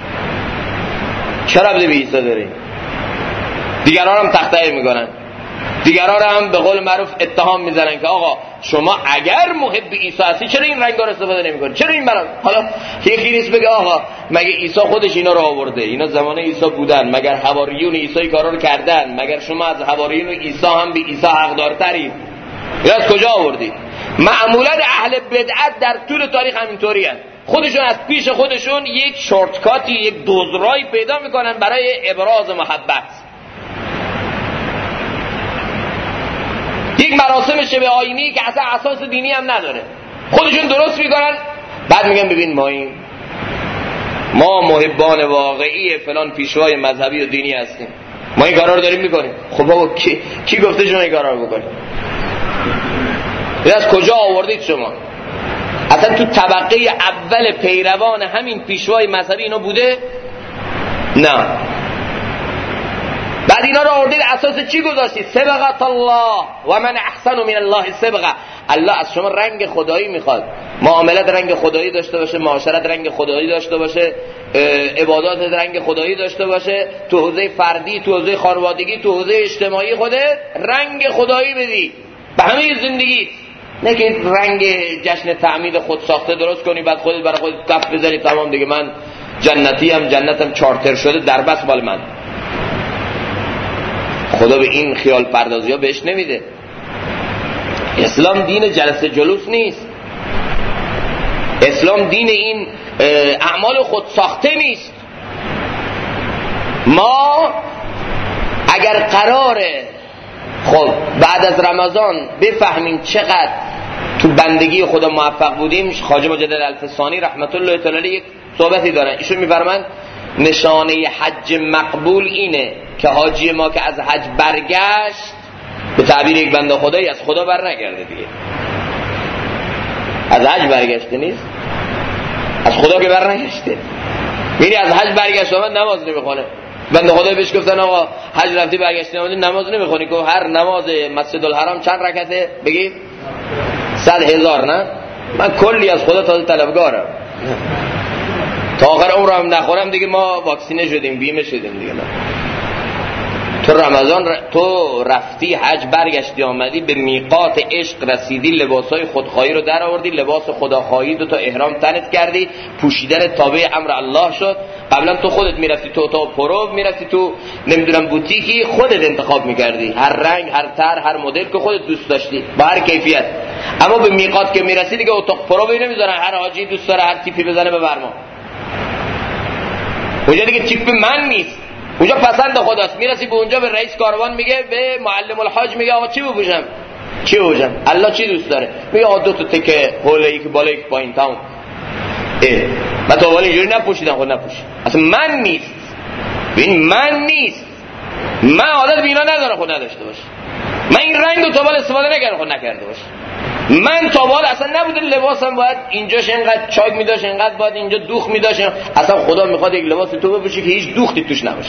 چه ربطی به عیسی داره؟ دیگران هم تخطئه میکنن، دیگران هم به قول معروف اتهام میزنن که آقا شما اگر محب عیسی هستی چرا این رنگا رو استفاده نمیکنی؟ چرا این برام؟ حالا یکی نیست بگه آقا مگه عیسی خودش اینا رو آورده؟ اینا زمان عیسی بودن، مگر حواریون عیسی کارا رو کردن؟ مگر شما از حواریون عیسی هم به عیسی حقدارترید؟ یا از کجا آوردید؟ معمولا اهل بدعت در طول تاریخ همینطوری هستند. خودشون از پیش خودشون یک شورتکاتی، یک دزدرایی پیدا میکنن برای ابراز محبت. یک مراسم شبه آیینی که اصلا اساس دینی هم نداره، خودشون درست میکنن، بعد میگن ببین ما محبان واقعی فلان پیشوای مذهبی و دینی هستیم، ما این کارا رو داریم میکنیم. خب بابا کی گفته شما این کارا رو بکنید؟ از کجا آوردید شما؟ اصلا تو طبقه اول پیروان همین پیشوای مذهبی اینا بوده؟ نه. بعد اینا رو آوردید اساس چی گذاشتید؟ سبقت الله و من احسن من الله سبقه. الله از شما رنگ خدایی میخواد، معاملت رنگ خدایی داشته باشه، معاشرت رنگ خدایی داشته باشه، عبادات رنگ خدایی داشته باشه، تو حوزه فردی، تو حوزه خانوادگی، تو حوزه اجتماعی خودت رنگ خدایی بدی به همه زندگیت. نه که رنگ جشن تعمید خود ساخته درست کنی بعد خودت برای خودت کف بزنی تمام دیگه من جنتی ام، جنتم چارتر شده در بس مال من. خدا به این خیال پردازی ها بهش نمیده. اسلام دین جلسه جلوس نیست، اسلام دین این اعمال خود ساخته نیست. ما اگر قراره خب بعد از رمضان بفهمیم چقدر تو بندگی خدا موفق بودیم. خواجه مجدد الفسانی رحمت الله تعالی علیه یک صحبتی دارن، ایشون میفرمایند نشانه حج مقبول اینه که حاجی ما که از حج برگشت به تعبیر یک بنده خدایی از خدا بر نگرده دیگه. از حج برگشته نیست، از خدا که بر نگشته. یعنی از حج برگشت آمد نماز نمیخونه. بنده خدایی بهش گفتن آقا حج رفتی برگشتی آمدی نماز نمیخونی، که هر نماز مسجد الحرام چند رکعته؟ بگید 100,000. نه من کلی از خدا تازه طلبگارم، تا آخر عمرم نخورم دیگه. ما واکسینه شدیم، بیمه شدیم دیگه. تو رمضان تو رفتی حج برگشتی آمدی به میقات عشق رسیدی، لباسای خودخواهی رو در آوردی، لباس خداخواهی دو تا احرام تنت کردی، پوشیدن تابع امر الله شد. قبلا تو خودت میرفتی تو اتاق پرو، میرفتی تو نمیدونم بوتیکی، خودت انتخاب میکردی هر رنگ، هر طر، هر مدل که خودت دوست داشتی با هر کیفیت. اما به میقات که میرسی دیگه اتاق پرو نمیذارن، هر حاجی دوست داره هر تیپی بزنه ببرما. اونجا دیگه تیپ من نیست، اونجا پسند خداست. میرسی به اونجا به رئیس کاروان میگه، به معلم الحاج میگه آقا چی بپوشم؟ چی بپوشم؟ الله چی دوست داره؟ میگه آقا 2 تا تکه حوله، یک بالا یک پایین، تمام. من تا حالا اینجوری نپوشیدم، خود نپوشید. اصلا من نیست، ببین من نیست، من عادت به اینا ندارم خود نداشته باشه. من این رنگ رو تا حالا استفاده نکردم خود نکرده باشه. من تا حالا اصلا نبوده لباسم باید اینجاش اینقدر چاک میداش، اینقدر باید اینجا دوخ میداش. اصلا خدا میخواد یک لباس تو بپوشی که هیچ دوختی توش نباشه،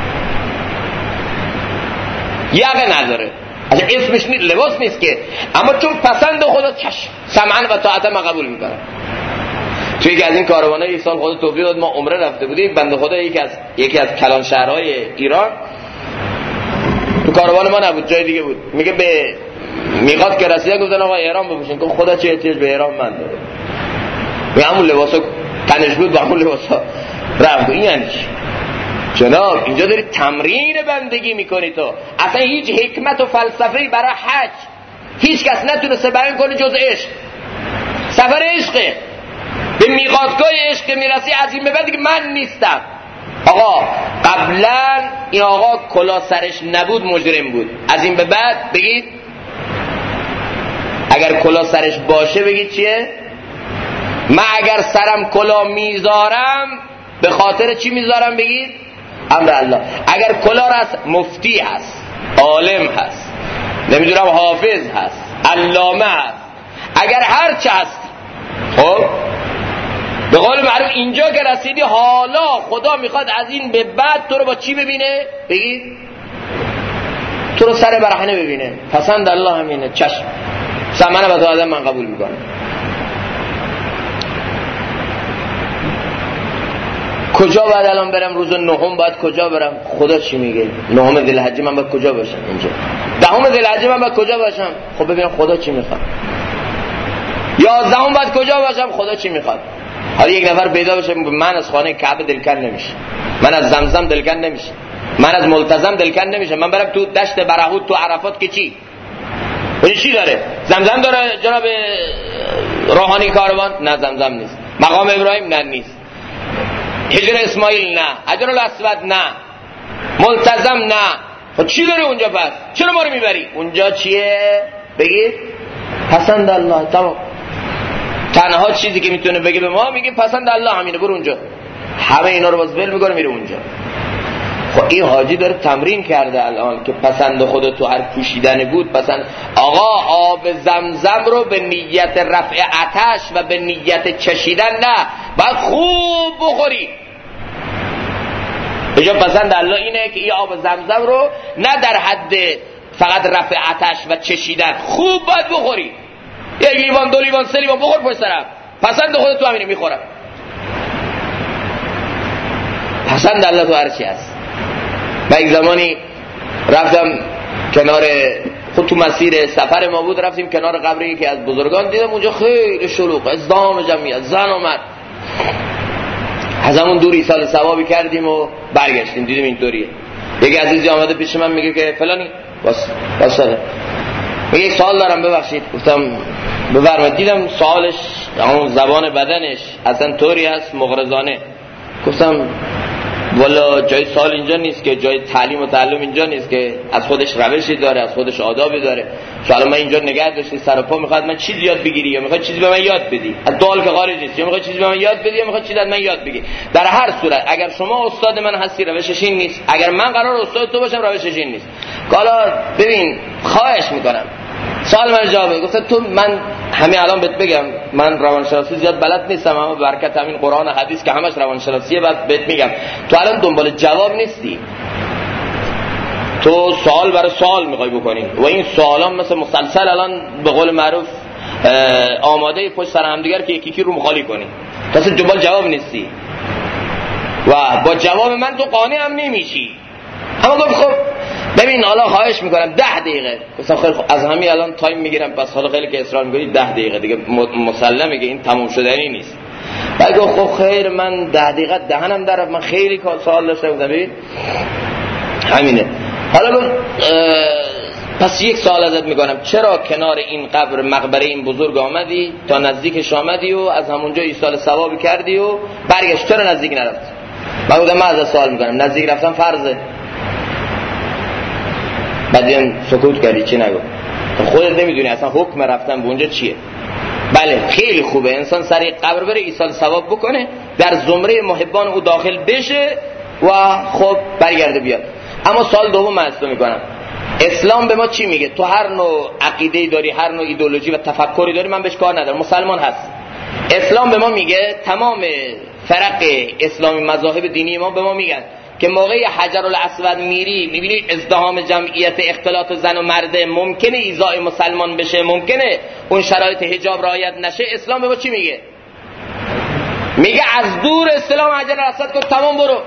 یقه نداره. اصلا اسمش نیست، لباس نیست که، اما چون پسند خدا چشم سمعن و طاعت ما قبول میکنه. توی یکی از این کاروان‌ها یک سال خدا توفیق داد، ما عمره رفته بودیم. بنده خدا یکی از کلان شهرهای ایران تو کاروان ما نبود، جای دیگه بود. میگه به میقات که رسیده گفتن آقا احرام بپوشین. گفت خدا چه احتیاج به احرام من داره؟ می همون لباسا تنش بود، با همون لباسا رفت. این یعنی چی؟ جناب اینجا داری تمرین بندگی میکنی. تو اصلا هیچ حکمت و فلسفه‌ای برای حج هیچ کس نتونسته بیان کنه جز عشق. سفر عشقه، به میقاتگاه عشق که میرسی از این به بعد دیگه من نیستم. آقا قبلا این آقا کلا سرش نبود مجرم بود، از این به بعد بگید اگر کلا سرش باشه بگید چیه؟ من اگر سرم کلا میذارم به خاطر چی میذارم؟ بگید امر الله. اگر کلا هست مفتی هست، عالم هست، نمیدونم حافظ هست، علامه هست، اگر هر چه هست، خب به قول معروف اینجا که رسیدی حالا خدا میخواد از این به بعد تو رو با چی ببینه؟ بگید تو رو سر برهنه ببینه. پسند الله همینه، چشم سمنه و تا من قبول میکنم. کجا باید الان برم؟ روز 9 باید کجا برم؟ خدا چی میگه؟ 9 ذوالحجه من باید کجا باشم؟ اینجا 10 ذوالحجه من باید کجا باشم؟ خب ببینم خدا چی میخواد. 11 باید کجا باشم؟ خدا چی میخواد. حالا یک نفر پیدا بشه من از خانه کعبه دلکن نمیشه، من از زمزم دلکن نمیشه، من از ملتزم دلکن نمیشه، من برم تو دشت برهوت تو عرفات که چی؟ اون چی داره؟ زمزم داره جناب روحانی کاروان؟ نه زمزم نیست. مقام ابراهیم؟ نه نیست. حجر اسماعیل؟ نه. حجر الاسود؟ نه. ملتزم؟ نه. خب چی داره اونجا پس؟ چرا ما رو میبری؟ اونجا چیه؟ بگید پسند الله. تمام. تنها چیزی که میتونه بگه به ما میگه پسند الله همینه، برو اونجا. همه اینا رو باز ول میکنه میره اونجا. خب این حاجی داره تمرین کرده الان که پسند خدا تو هر پوشیدن بود پسند. آقا آب زمزم رو به نیت رفع آتش و به نیت چشیدن نه، باید خوب بخوری. اینجا پسند الله اینه که این آب زمزم رو نه در حد فقط رفع آتش و چشیدن، خوب باید بخوری. 1 لیوان 2 لیوان 3 لیوان بخور پشت سرم. پسند خدا تو همینه میخورم. پسند الله تو هر چی هست. من یک زمانی رفتم کنار خود تو مسیر سفر ما بود، رفتیم کنار قبر یکی از بزرگان، دیدم اونجا خیلی شلوغ، ازدحام جمعیت، زن و مرد. از همون دور ایصال ثوابی کردیم و برگشتیم، دیدیم اینطوریه. یکی عزیزی آمده پیش من میگه که فلانی واسه میگه یک سوال دارم ببخشید. گفتم بفرمایید. دیدم سوالش همون زبان بدنش اصلا طوری هست مغرضانه. گفتم والا جای سال اینجا نیست که، جای تعلیم و تعلم اینجا نیست که، از خودش روشی داره، از خودش آدابی داره. حالا من اینجا نگه داشتی سر و پا میخواد من چیزی یاد بگیری یا میخواد چیزی به من یاد بدی، از دال که خارج نیست، یا میخواد چیزی به من یاد بدی یا میخواد چیزی از من یاد بگیری. در هر صورت اگر شما استاد من هستی روشش این نیست، اگر من قرار استاد تو باشم روشش این نیست. حالا ببین خواهش میکنم سوال من جواب بده. گفتم تو من همین الان بهت بگم من روانشناسی زیاد بلد نیستم، اما برکت همین قرآن و حدیث که همش روانشناسیه بعد بهت میگم تو الان دنبال جواب نیستی، تو سوال برای سوال میخوای بکنی و این سوالا مثل مسلسل الان به قول معروف آماده پشت سر هم دیگر که یکی یکی رو مخالی کنی، تو اصلا دنبال جواب نیستی و با جواب من تو قانع هم نمیشی. اما گفت خب ببین حالا خواهش میکنم 10 دقیقه. گفتم خیلی خب از همین الان تایم میگیرم، پس حالا خیلی که اصرار میکنی 10 دقیقه دیگه مسلمه که این تموم شدنی نیست. بعد گفت خب خیر من 10 دقیقه دهنم دررفت، من خیلی سوال داشتم. گفتم ببین همینه. حالا گفت پس یک سوال ازت میکنم، چرا کنار این قبر مقبره این بزرگ آمدی تا نزدیکش آمدی و از همونجا ایصال ثوابی کردی و برگشت، چرا نزدیک نرفت؟ من گفتم من ازت سوال میکنم نزدیک رفتن فرضه؟ بعدیم سکوت کردی چی نگو، خودت نمیدونی اصلا حکم رفتن به اونجا چیه. بله خیلی خوبه انسان سر قبر بره ایصال ثواب بکنه، در زمره محبان او داخل بشه و خب برگرده بیاد. اما سوال دوم من از تو میکنم، اسلام به ما چی میگه؟ تو هر نوع عقیده‌ای داری، هر نوع ایدئولوژی و تفکری داری، من بهش کار ندارم، مسلمان هست. اسلام به ما میگه، تمام فرق اسلامی مذاهب دینی ما به ما میگن که موقعی حجرالاسود میری میبینی ازدحام جمعیت، اختلاط زن و مرد، ممکنه ایذای مسلمان بشه، ممکنه اون شرایط حجاب رعایت نشه. اسلام به ما چی میگه؟ میگه از دور استلام حجرالاسود کن، تمام برو.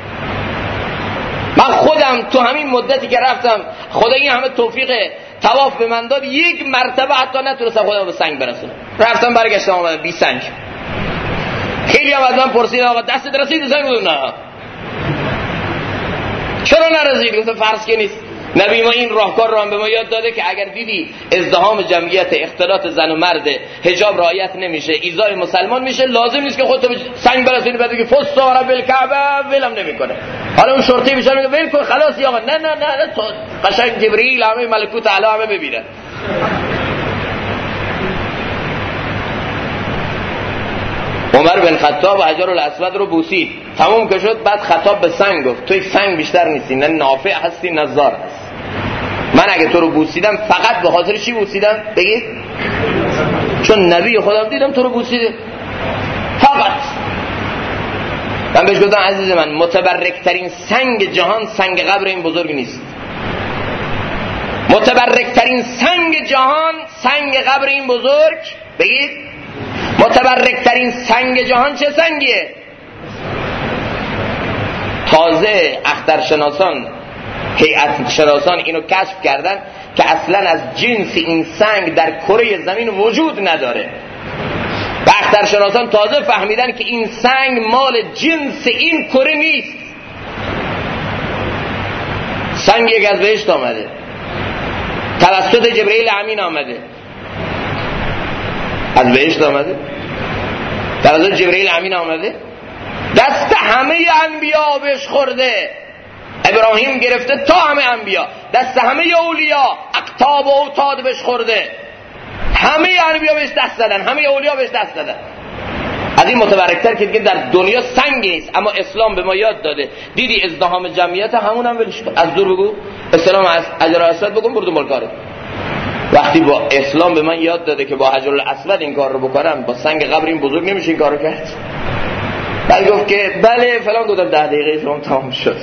من خودم تو همین مدتی که رفتم خدا این همه توفیق طواف به من داد، یک مرتبه حتی نتونستم خودم به سنگ برسونم. رفتم برگشتم آمدم بی سنگ. خیلی هم از من پرسیدن آقا دستت رسید به سنگ؟ گفتم نه. چرا نرسید؟ گفتم فرض که نیست. نبی ما این راهکار رو هم به ما یاد داده که اگر دیدی ازدحام جمعیت، اختلاط زن و مرد، حجاب رعایت نمیشه، ایذای مسلمان میشه، لازم نیست که خودت به سنگ برسونی بعد بگی فستار بالکعبه ولم نمیکنه. حالا اون شرطی میشه میگه ول کن خلاص آقا. نه نه نه تو قشنگ جبرئیل همه ملکوت اعلی همه ببینه. عمر بن خطاب حجرالاسود رو بوسید، تموم که شد، بعد خطاب به سنگ گفت تو یک سنگ بیشتر نیستی، نه نافع هستی نه ضار هست. من اگه تو رو بوسیدم فقط به خاطر چی بوسیدم؟ بگید چون نبی خودم دیدم تو رو بوسیده فقط. من بهش گفتم عزیز من متبرکترین سنگ جهان سنگ قبر این بزرگ نیست. متبرکترین سنگ جهان سنگ قبر این بزرگ. بگید متبرکترین سنگ جهان چه سنگیه؟ تازه اخترشناسان، هیئت شناسان اینو کشف کردن که اصلا از جنس این سنگ در کره زمین وجود نداره. و اخترشناسان تازه فهمیدن که این سنگ مال جنس این کره نیست. سنگ یک از بهشت آمده، توسط جبرئیل امین آمده، از بهشت آمده، توسط جبرئیل امین آمده، دست همه انبیا بهش خورده، ابراهیم گرفته تا همه انبیا، دست همه اولیا، اقطاب و اوتاد بهش خورده، همه انبیا بهش دست دادن، همه اولیا بهش دست دادن. از این متبرکتر که دیگه در دنیا سنگی نیست. اما اسلام به ما یاد داده دیدی ازدحام جمعیت همون هم ولش کن، از دور بگو اسلام از حجرالاسود بگم برو دنبال کارت. وقتی با اسلام به من یاد داده که با حجرالاسود این کار رو بکنم، با سنگ قبر این بزرگ نمیشه این کار رو کرد. بعد گفت که بله فلان، گفتم 10 دقیقه شما تمام شد.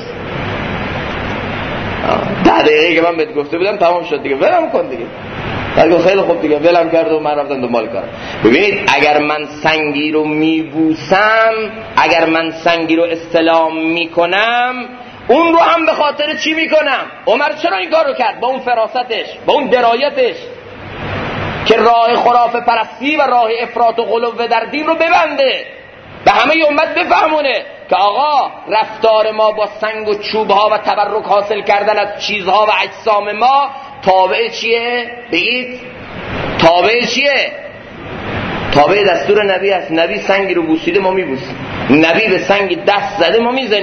10 دقیقه که من بهت گفته بودم تمام شد دیگه، ولم کن دیگه. بعد گفت خیلی خوب دیگه، ولم کرد و من رفتم دنبال کارم. ببینید اگر من سنگی رو میبوسم، اگر من سنگی رو استلام میکنم، اون رو هم به خاطر چی میکنم؟ عمر چرا این کار رو کرد؟ با اون فراستش، با اون درایتش که راه خرافه پرستی و راه افراط و غلو در دین رو ببنده، به همه امت بفهمونه که آقا رفتار ما با سنگ و چوبها و تبرک حاصل کردن از چیزها و اجسام ما تابع چیه؟ بگید تابع چیه؟ تابع دستور نبی است. نبی سنگی رو بوسیده ما میبوسیم، نبی به سنگ دست زده ما میزنیم.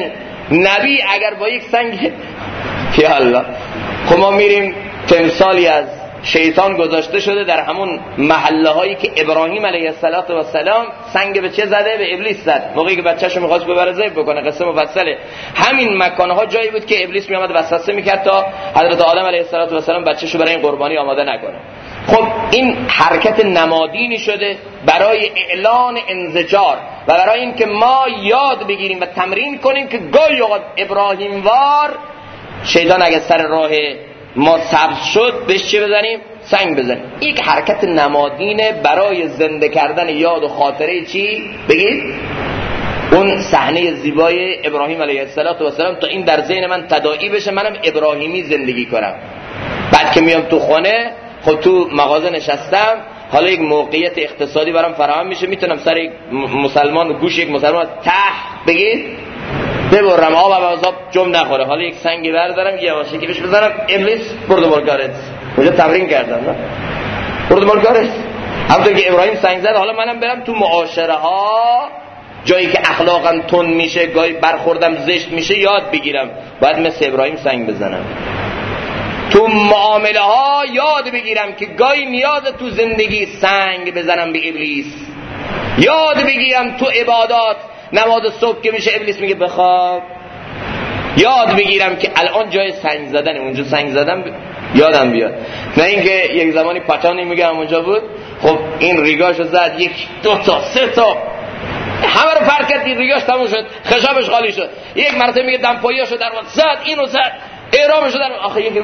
نبی اگر با یک سنگ یا الله، خب ما میریم تمثالی از شیطان گذاشته شده در همون محله هایی که ابراهیم علیه السلام سنگ به چه زده؟ به ابلیس زد موقعی که بچه‌شو می‌خواست ببره ذبح بکنه. قصه مفصله. همین مکان‌ها جایی بود که ابلیس میامد وسوسه میکرد تا حضرت آدم علیه السلام بچه‌شو برای این قربانی آماده نکنه. خب این حرکت نمادینی شده برای اعلان انزجار و برای اینکه ما یاد بگیریم و تمرین کنیم که گاهی اوقات ابراهیم وار شیطان اگه سر راه ما سبز شد بهش چه بزنیم؟ سنگ بزنیم. یک حرکت نمادینه برای زنده کردن یاد و خاطره چی؟ بگید اون صحنه زیبای ابراهیم علیه السلام تا این در ذهن من تداعی بشه منم ابراهیمی زندگی کنم. بعد که میام تو خونه، خب تو مغازه نشستم، حالا یک موقعیت اقتصادی برام فراهم میشه، میتونم سر یک مسلمان گوش یک مسلمان بگید ببرم آب عذاب جم نخوره، حالا یک سنگی بردارم یواشکی بهش بزنم، ابلیس برد مالکارت. اونجا تمرین کردم نه برد مالکارت. همونطور که ابراهیم سنگ زد، حالا منم برم تو معاشره ها، جایی که اخلاقم تند میشه، گاهی برخوردم زشت میشه، یاد بگیرم باید مثل ابراهیم سنگ بزنم. تو معامله ها یاد بگیرم که گاهی نیاز تو زندگی سنگ بزنم به ابلیس. یاد بگیرم تو عبادات نماز صبح که میشه ابلیس میگه بخواب. یاد بگیرم که الان جای سنگ زدن، اونجا سنگ زدم یادم بیاد، نه اینکه یک زمانی پاتانی میگه اونجا بود، خب این ریگاشو زد، یک دو تا سه تا همه رو فرق کرد، ریگاش تموم شد، خشابش خالی شد. یک مرتبه میگه دمپاییاشو در وقت زد، اینو زد، احرامشو در آخه یکی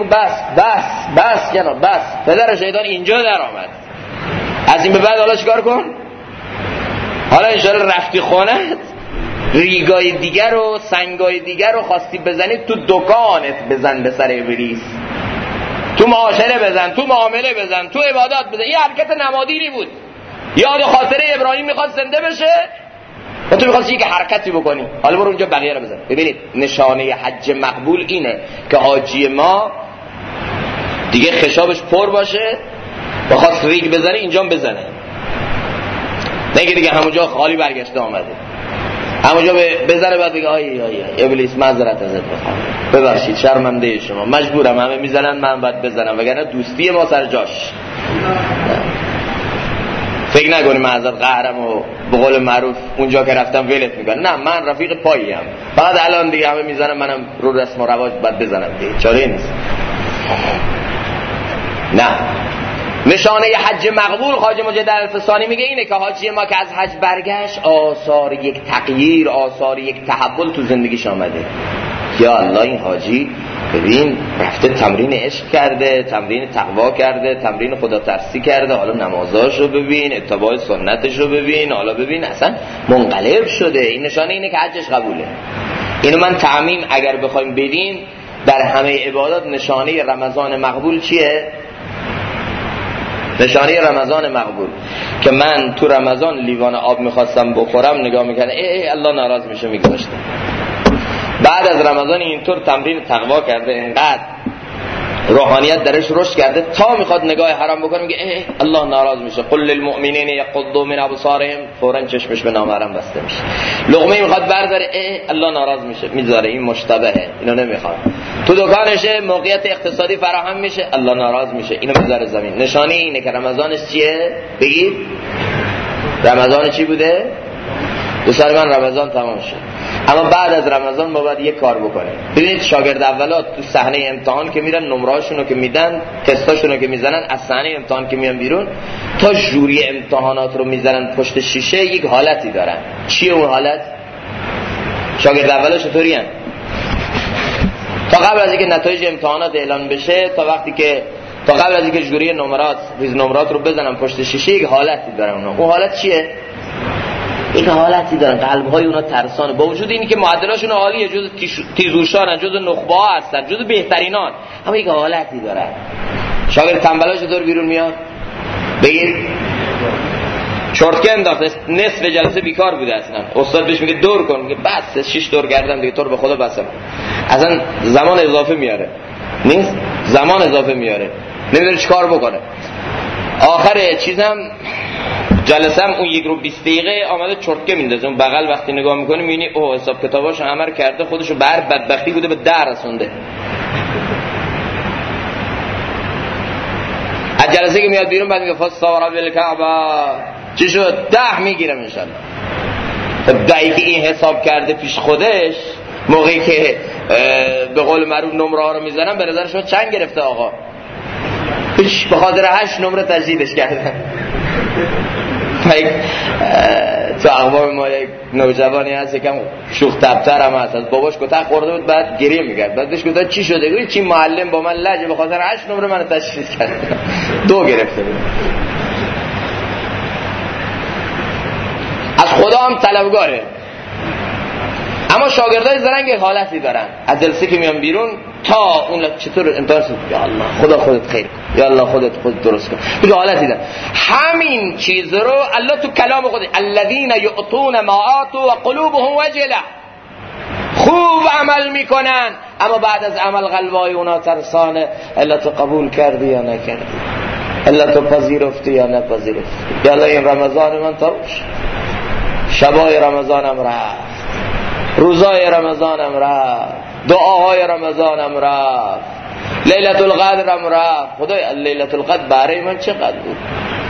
بس جناب بس، پدر شیطان اینجا در آمد. از این به بعد حالا چیکار کن؟ حالا انشاءالله رفتی خونت، ریگای دیگر و سنگای دیگر رو خواستی بزنی تو دکانت بزن به سر ابلیس، تو معاشره بزن، تو معامله بزن، تو عبادات بزن. یه حرکت نمادینی بود، یاد خاطره ابراهیم میخواد زنده بشه و تو میخواستی یک حرکتی بکنی. حالا برو اونجا بقیه رو بزن. ببینید نشانه حج مقبول اینه که حاجی ما دیگه خشابش پر باشه و خواست ریگ بزنه اینجا بزنه، نه که دیگه همونجا خالی برگشته آمده، همونجا بزنه بعد بگه آی ابلیس معذرت ازت میخوام، ببخشید شرمنده شما، مجبورم، همه میزنن من باید بزنم، وگرنه دوستی ما سر جاش. فکر نکنی من ازت قهرم و به قول معروف اونجا که رفتم ولت میکنم، نه من رفیق پاییم، بعد الان دیگه همه میزنن منم رو رسم و رواج باید بزنم دیگه، چاره نیست. نه، نشانه حج مقبول خواجه مجدد الفسانی میگه اینه که حاجی ما که از حج برگشت آثار یک تغییر، آثار یک تحول تو زندگیش آمده. یا الله این حاجی ببین رفته تمرین عشق کرده، تمرین تقوا کرده، تمرین خدا ترسی کرده، حالا نمازاشو ببین، اتباع سنتشو ببین، حالا ببین اصلا منقلب شده. این نشانه اینه که حجش قبوله. اینو من تعمیم اگر بخوایم بدیم در همه عبادات، نشانه رمضان مقبول چیه؟ نشانه رمضان مقبول که من تو رمضان لیوان آب میخواستم بخورم، نگاه میکردم الله ناراض میشه میگذاشتم. بعد از رمضان اینطور تمرین تقوا کرده، اینقدر روحانیت درش رشد کرده تا میخواد نگاه حرام بکنه میگه الله ناراض میشه. قل للمؤمنین یغضوا من ابصارهم، فوراً چشمش به نامحرم بسته میشه. لقمه میخواد برداره الله ناراض میشه میذاره، این مشتبهه، اینو نمیخواد. تو دکانشه موقعیت اقتصادی فراهم میشه الله ناراض میشه، اینو میذاره زمین. نشانه اینه که رمضانش چیه؟ بگید رمضان چی بوده؟ دوستان من رمضان تمام شد، اما بعد از رمضان ما باید یک کار بکنیم. ببینید شاگرد اولات تو صحنه امتحان که میرن، نمرهاشونو که میدن، تستاشونو که میزنن، از صحنه امتحان که میان بیرون تا ژوری امتحانات رو میزنن پشت شیشه، یک حالتی دارن. چیه اون حالت؟ شاگرد اولا چطوری ان؟ تا قبل از اینکه نتایج امتحانات اعلان بشه، تا قبل از اینکه ژوری نمرات رو بزنن پشت شیشه، یک حالتی دارن. اون حالت چیه؟ یک حالتی دارن، قلب‌های اونا ترسانه، با وجود اینی که معدلاشون عالیه، جز تیزهوشانن، جز نخبه‌ها هستن، جز بهترینان، اما یک حالتی دارن. شاگرد تنبلاش دور بیرون میاد، بگید چرتکه انداخت، نصف جلسه بیکار بوده اصلا، استاد بهش میگه دور کن، میگه بس 6 دور کردم دیگه، تو رو به خدا بسم. اصلا زمان اضافه میاره، نیست زمان اضافه میاره، نمیدونه چیکار بکنه. آخر چیزم جلسه هم اون 1 رو 20 دقیقه آمده چرتکه میندازه اون بغل، وقتی نگاه میکنی میبینی اوه حساب کتاباشو عمر کرده، خودشو بر بدبختی بوده به در رسونده. از جلسه که میاد بیرون بعد میگه فاستغفر بالکعبه چی شد؟ 10 میگیرم ان شاء الله. دایی که این حساب کرده پیش خودش، موقعی که به قول معروف نمره ها رو میزنن به نظر شما چند گرفته آقا؟ به خاطر 8 نمره تجدیدش کردن. تو اقوام ما یک نوجوانی هست یکم شوخ طبع‌تر هم هست، از باباش کتک خورده بود بعد گریه میکرد، بعد بهش گفتن چی شده؟ گفت چی معلم با من لجه به خاطر 8 نمره منو تشخیص کرد. 2 گرفته بود. از خدا هم طلبگاره، اما شاگردای زرنگ حالتی دارن، از جلسه که میان بیرون تا اون چطور امتحان یا الله خدا خودت خیر کن، یا الله خودت درست کن، دیگه حالتی دارن. همین چیز رو الله تو کلام خودش الذین یعطون ما آتوا و قلوبهم وجله، خوب عمل میکنن اما بعد از عمل قلبای اونا ترسانه. الله تو قبول کردی یا نکردی؟ الله تو پذیرفتی یا نپذیرفتی؟ یا الله این رمضان من تاش، شبای رمضانم رفت، روزای رمضانم رفت، دعاهای رمضانم رفت، لیلة القدرم رفت. خدای لیلة القدر برای من چقدر بود؟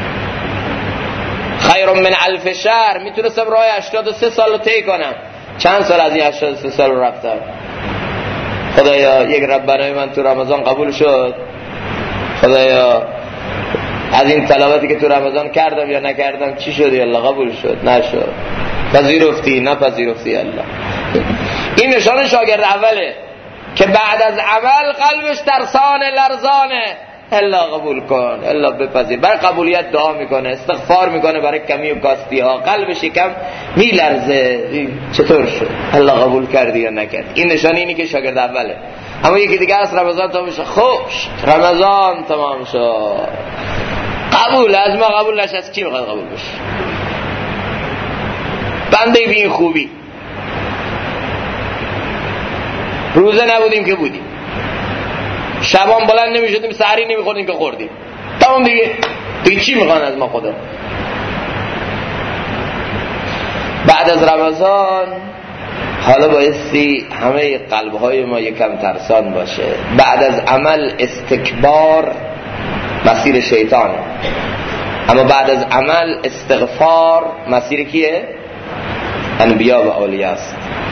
خیر من 1000 شهر. میتونستم راه 83 سال رو طی کنم. چند سال از این 83 سال رو رفتم. خدایا یک ربانای من تو رمضان قبول شد. خدایا از این تلاوتی که تو رمضان کردم یا نکردم چی شد؟ یا الله قبول شد نشد، پذیرفتی نپذیرفتی. الله این نشان شاگرد اوله که بعد از عمل قلبش ترسانه لرزانه. الله قبول کن، الله بپذیر. برای قبولیت دعا میکنه، استغفار میکنه برای کمی و کاستی ها، قلبش یکم میلرزه چطور شد؟ الله قبول کردی یا نکرد؟ این نشان اینی که شاگرد اوله. اما یکی دیگه از رمضان تمام شد، خوش رمضان تمام شد، قبول از ما قبول نشد، کی میخواد قبول بشه؟ بنده بی این خوبی روزه نبودیم که بودیم، شبان بلند نمیشدیم، سحری نمیخوردیم که خوردیم، تمام دیگه چی میخوان از ما خدا؟ بعد از رمضان حالا بایستی همه قلبهای ما یکم ترسان باشه. بعد از عمل استکبار مسیر شیطانه، اما بعد از عمل استغفار مسیر کیه؟ انبیا و اولیاء است.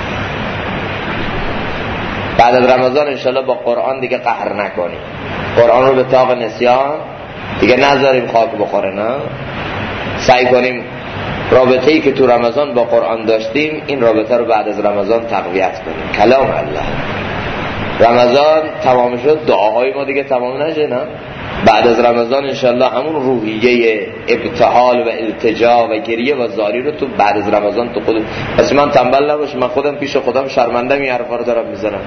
بعد از رمضان انشالله با قرآن دیگه قهر نکنیم، قرآن رو به طاق نسیان دیگه نذاریم خاک بخوره، نه سعی کنیم رابطه‌ای که تو رمضان با قرآن داشتیم این رابطه رو بعد از رمضان تقویت کنیم. کلام الله رمضان تمام شد، دعاهای ما دیگه تمام نشه، نه بعد از رمضان انشالله همون روحیه ابتهال و التجا و گریه و زاری رو تو بعد از رمضان تو خودم. پس من تنبل نباش، من خودم پیش خودم شرمنده این حرفا رو دارم میزنم.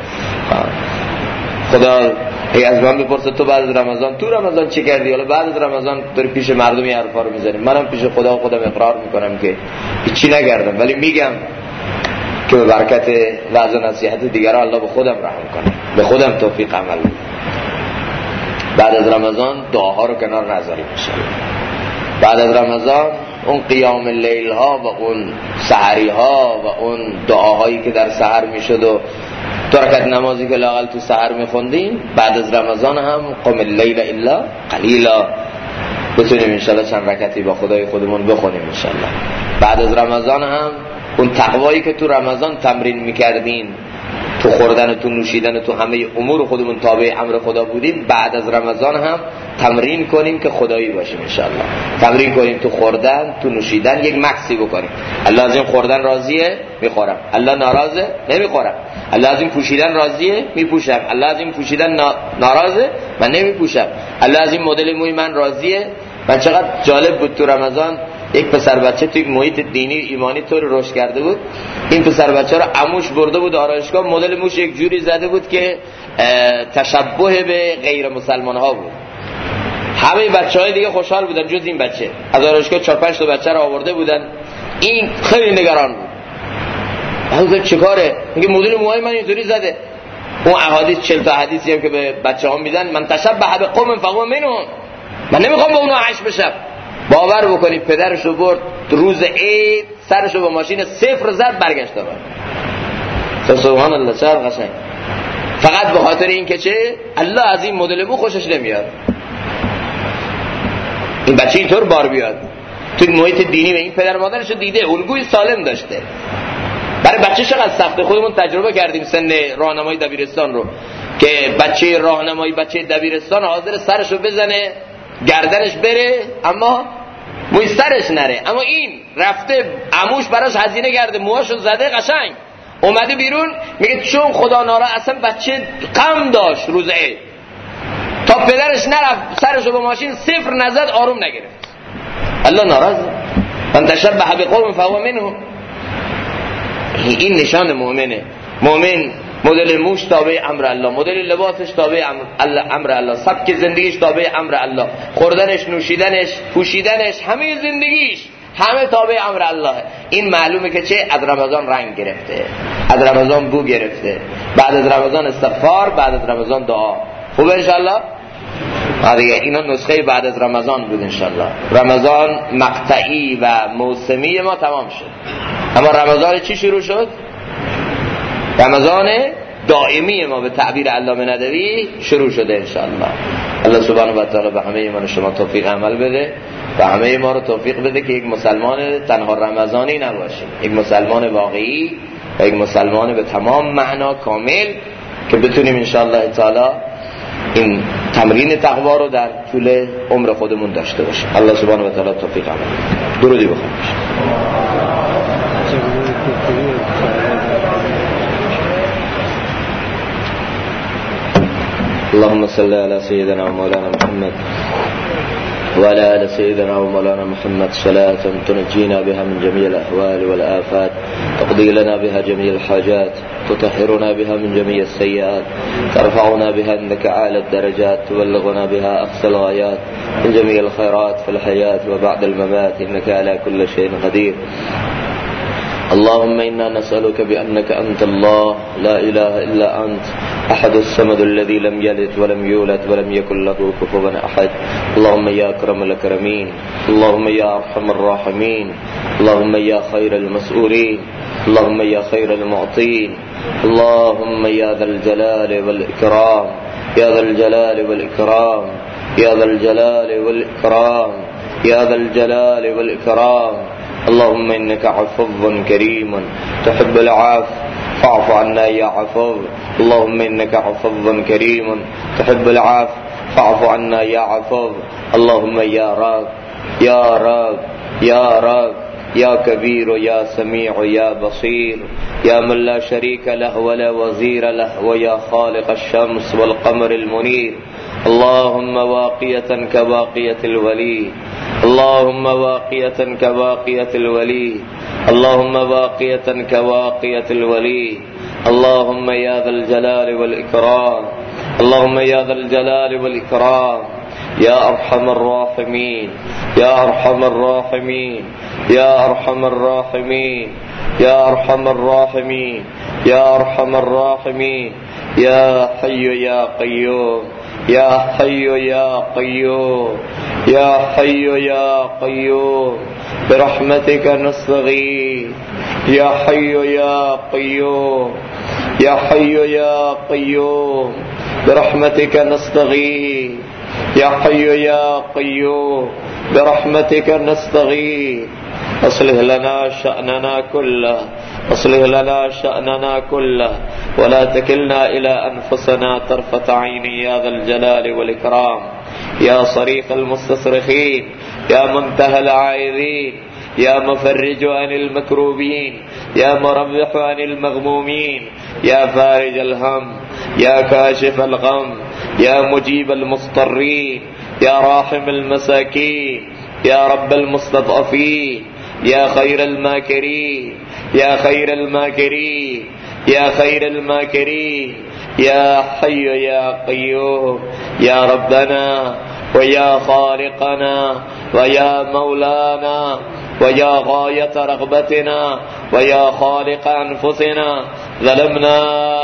خدا ای از من بپرسه تو بعد از رمضان تو رمضان چی کردی؟ حالا بعد از رمضان داری پیش مردم این حرفا رو میزنی. منم پیش خدا و خودم اقرار میکنم که هیچی نکردم، ولی میگم که به برکت وعظ و نصیحت دیگران الله به خودم رحم کنه، به خودم توفیق عمل بده. بعد از رمضان دعاها رو کنار نذاریم انشاءالله. بعد از رمضان اون قیام اللیل ها و اون سحری ها و اون دعاهایی که در سحر میشد و دو رکعت نمازی که لااقل تو سحر میخوندیم، بعد از رمضان هم قم اللیل الا قلیلا بتونیم انشاءالله چند رکعتی با خدای خودمون بخونیم انشاءالله. بعد از رمضان هم اون تقوایی که تو رمضان تمرین میکردین، تو خوردن و تو نوشیدن و تو همه امور خودمون تابع امر خدا بودیم، بعد از رمضان هم تمرین کنیم که خدایی باشیم انشاءالله. تمرین کنیم تو خوردن تو نوشیدن یک مکسی بکنیم. الله از این خوردن راضیه میخورم، الله ناراضه نمیخورم. الله از این پوشیدن راضیه میپوشم، الله از این پوشیدن ناراضه من نمیپوشم. الله از این مدل موی من راضیه. من چقدر جالب بود تو رمضان یک پسر بچه توی محیط دینی ایمانی طور رشد کرده بود. این پسر بچه رو عموش برده بود آرایشگاه، مدل موش یک جوری زده بود که تشبه به غیر مسلمان ها بود. همه بچهای دیگه خوشحال بودن جز این بچه. از آرایشگاه 4-5 تا بچه رو آورده بودن، این خیلی نگران بود. حالا چه کاره؟ میگه مدل موهای من اینطوری زده. اون احادیث 40 تا حدیثی هم که به بچه‌ها میدن، من تشبه به قوم فهو منهم، من نمیخوام با اونها عش بشم. باور بکنید پدرشو برد روز عید، سرشو با ماشین صفر زد برگشت آورد. سبحان الله، چه قشنگ. فقط به خاطر این که چه؟ الله از این مدل مو خوشش نمیاد. این بچه اینطور بار بیاد تو محیط دینی و این پدر مادرشو دیده، الگوی سالم داشته. برای بچه چقدر سخته. خودمون تجربه کردیم سن راهنمایی دبیرستان رو که بچه راهنمایی، بچه دبیرستان حاضر سرشو بزنه گردنش بره اما موی سرش نره. اما این رفته عموش براش هزینه کرده، موهاشو زده قشنگ، اومده بیرون میگه چون خدا نارا اصلا بچه غم داشت روز عید تا پدرش نرفت سرشو با ماشین صفر نزد آروم نگرفت. الله ناراضه. من تشبه بقوم فهو منهم. این نشان مؤمنه. مؤمن مدل موش تابع امر الله، مدل لباسش تابع امر الله، سبک زندگیش تابع امر الله، خوردنش، نوشیدنش، پوشیدنش، همه زندگیش همه تابع امر الله. این معلومه که چه؟ از رمضان رنگ گرفته، از رمضان بو گرفته، بعد از رمضان استغفار، بعد از رمضان دعا. خوبه انشالله؟ دیگه اینا نسخه بعد از رمضان بود انشالله. رمضان مقطعی و موسمی ما تمام شد، اما رمضان چی شروع شد؟ رمضان دائمی ما به تعبیر علامه ندوی شروع شده انشالله. الله سبحانه و تعالی به همه من و شما توفیق عمل بده و همه ما رو توفیق بده که یک مسلمان تنها رمضانی نباشیم، یک مسلمان واقعی و یک مسلمان به تمام معنا کامل که بتونیم انشالله تعالی این تمرین تقوا رو در طول عمر خودمون داشته باشیم. الله سبحانه و تعالی توفیق عمل بده. درودی بخونیم. اللهم صل على سيدنا ومولانا محمد وعلى آل سيدنا ومولانا محمد صلاة تنجينا بها من جميع الأحوال والآفات، تقضي لنا بها جميع الحاجات، تطهرنا بها من جميع السيئات، ترفعنا بها عندك أعلى الدرجات، تبلغنا بها أقصى الغايات من جميع الخيرات في الحياة وبعد الممات، إنك على كل شيء قدير. اللهم إنا نسألك بأنك أنت الله لا إله إلا أنت أحد الصمد الذي لم يلد ولم يولد ولم يكن له كفوا أحد. اللهم يا أكرم الأكرمين، اللهم يا أرحم الراحمين، اللهم يا خير المسؤولين، اللهم يا خير المعطين، اللهم يا ذا الجلال والإكرام، يا ذا الجلال والإكرام، يا ذا الجلال والإكرام، يا ذا الجلال والإكرام. اللهم إنك عفو كريم تحب العفو فاعف عنا يا عفو. اللهم إنك عفو كريم تحب العفو فاعف عنا يا عفو. اللهم يا رب يا رب يا رب يا كبير يا سميع يا بصير يا من لا شريك له ولا وزير له ويا خالق الشمس والقمر المنير. اللهم واقية كواقية الولي، اللهم واقية كواقية الولي، اللهم واقية كواقية الولي. اللهم يا ذا الجلال والإكرام، اللهم يا ذا الجلال والإكرام، يا أرحم الراحمين، يا أرحم الراحمين، يا أرحم الراحمين، يا أرحم الراحمين، يا أرحم الراحمين، يا حي يا قيوم، يا حي يا قيوم، يا حي يا قيوم برحمتك نستغيث. يا حي يا قيوم، يا حي يا قيوم برحمتك نستغيث. يا حي يا قيوم برحمتك نستغيث. أصلح لنا شأننا كله، أصلح لنا شأننا كله ولا تكلنا إلى أنفسنا طرفة عين يا ذا الجلال والإكرام. يا صريخ المستصرخين، يا منتهى العائذين، يا مفرج عن المكروبين، يا مربح عن المغمومين، يا فارج الهم، يا كاشف الغم، يا مجيب المضطرين، يا راحم المساكين، يا رب المستضعفين، يا خير الماكرين، يا خير الماكرين، يا خير الماكرين، يا حي يا قيوم، يا ربنا ويا خالقنا ويا مولانا ويا غاية رغبتنا ويا خالق أنفسنا. ظلمنا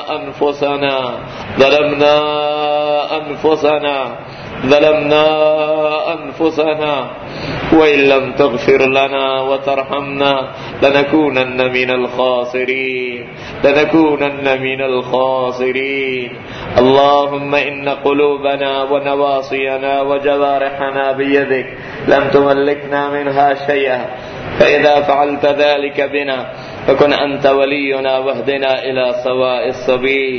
أنفسنا، ظلمنا أنفسنا، ظلمنا أنفسنا، وإن لم تغفر لنا وترحمنا لنكونن من الخاسرين لنكونن من الخاسرين. اللهم إن قلوبنا ونواصينا وجوارحنا بيدك لم تملكنا منها شيئا، فإذا فعلت ذلك بنا فكن أنت ولينا واهدنا إلى سواء السبيل.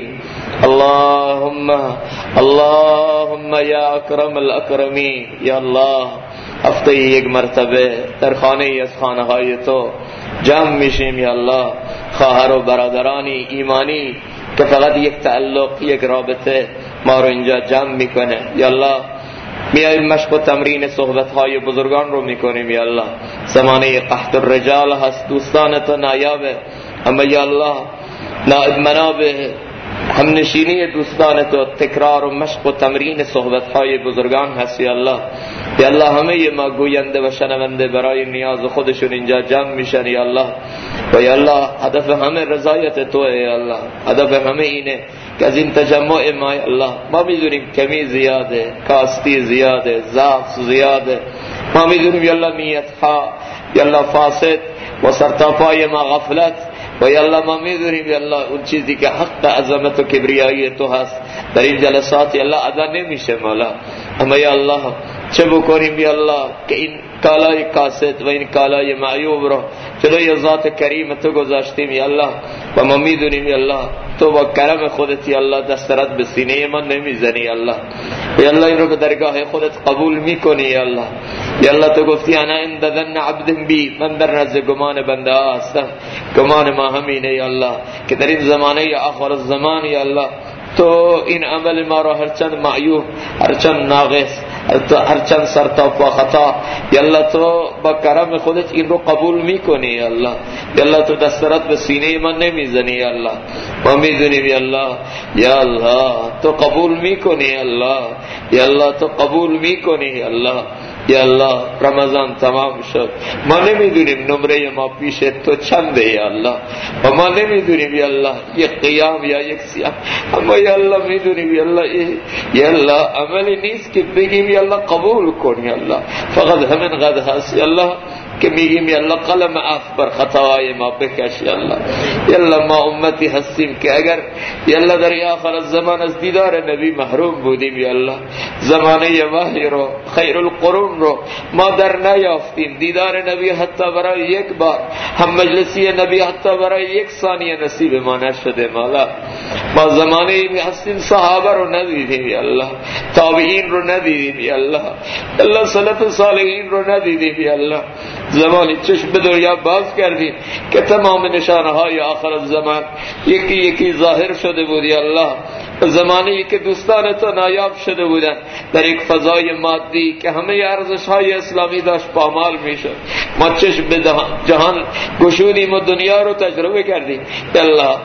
اللهم يا أكرم الأكرمين. یا الله هفته یک مرتبه در خانه از خانه های تو جمع میشیم یا الله، خواهر و برادرانی ایمانی که فقط یک تعلق، یک رابطه ما رو اینجا جمع میکنه یا الله. میایم مشق و تمرین صحبت های بزرگان رو میکنیم یا الله. زمانه قحط الرجال هست، دوستان تو نایابه، اما یا الله نائب منابه هم نشینی دوستان تو تکرار و مشق و تمرین صحبت های بزرگان هست یا الله. یا الله همه ما گوینده و شنونده برای نیاز خودشون اینجا جمع میشن یا الله. و یا الله هدف همه رضایت تو یا الله، هدف همه اینه که از این تجمع ما یا الله، ما میدونیم کمی زیاده، کاستی زیاده، ضعف زیاده، ما میدونیم یا الله نیت ها یا الله فاسد و سرتاپای ما غفلت، و یا الله ما میدونیم یا الله اون چیزی که حق عظمت و کبریایی تو هست در این جلسات یا الله ادا نمیشه مولا. اما یا الله چه بکنیم یا الله که این کالای کاسد و این کالای معیوب رو جلوی ذات کریم تو گذاشتیم یا الله، و ما میدونیم یا الله تو با کرم خودت یا الله دسترت به سینه من نمیزنی یا الله. یا الله این رو به درگاه خودت قبول میکنی یا الله. یا الله تو گفتی انا عند ظن عبد بی، من در نزد گمان بنده ها هستم. گمان ما همینه یا الله که در این زمانه آخر الزمان یا الله تو این عمل ما را هرچند معیوب، هرچند ناقص، هرچند سرتاپ و خطا یا الله تو با کرم خودت این رو قبول میکنی یا الله. یا الله تو دسترت به سینه من نمیزنی یا الله. ما میدونیم یا الله، یا الله تو قبول میکنی یا الله. یا الله تو قبول میکنی یا الله. یا الله رمضان تمام شد، ما نمیدونیم نمره ما پیش تو چنده یا الله، و ما نمیدونیم یا الله یک قیام یا یک سیام، اما یا الله میدونیم یا الله یا الله عملی نیست که بگیم یا الله قبول کن یا الله، فقط همین قدر هست یا الله که میگیم یا الله قلم عفو بر خطاهای ما بکش یا الله. یا الله ما امتی هستیم که اگر یا الله در آخر الزمان از دیدار نبی محروم بودیم یا الله، زمانه وحی رو، خیر القرون رو ما در نیافتیم، دیدار نبی حتی برای یک بار، هم مجلسی نبی حتی برای یک ثانیه نصیب ما نشده مولا. ما زمانه ای هستیم صحابه رو ندیدیم یا الله، تابعین رو ندیدیم یا الله، الله سلف صالحین رو ندیدیم یا الله. زمانی چشم به دنیا باز کردیم که تمام نشانه های آخر الزمان یکی یکی ظاهر شده بود یا الله. زمانی که دوستان تو نایاب شده بودن در یک فضای مادی که همه ارزش های اسلامی داشت پامال میشد، ما چشم به جهان گشودیم و دنیا رو تجربه کردیم یا الله.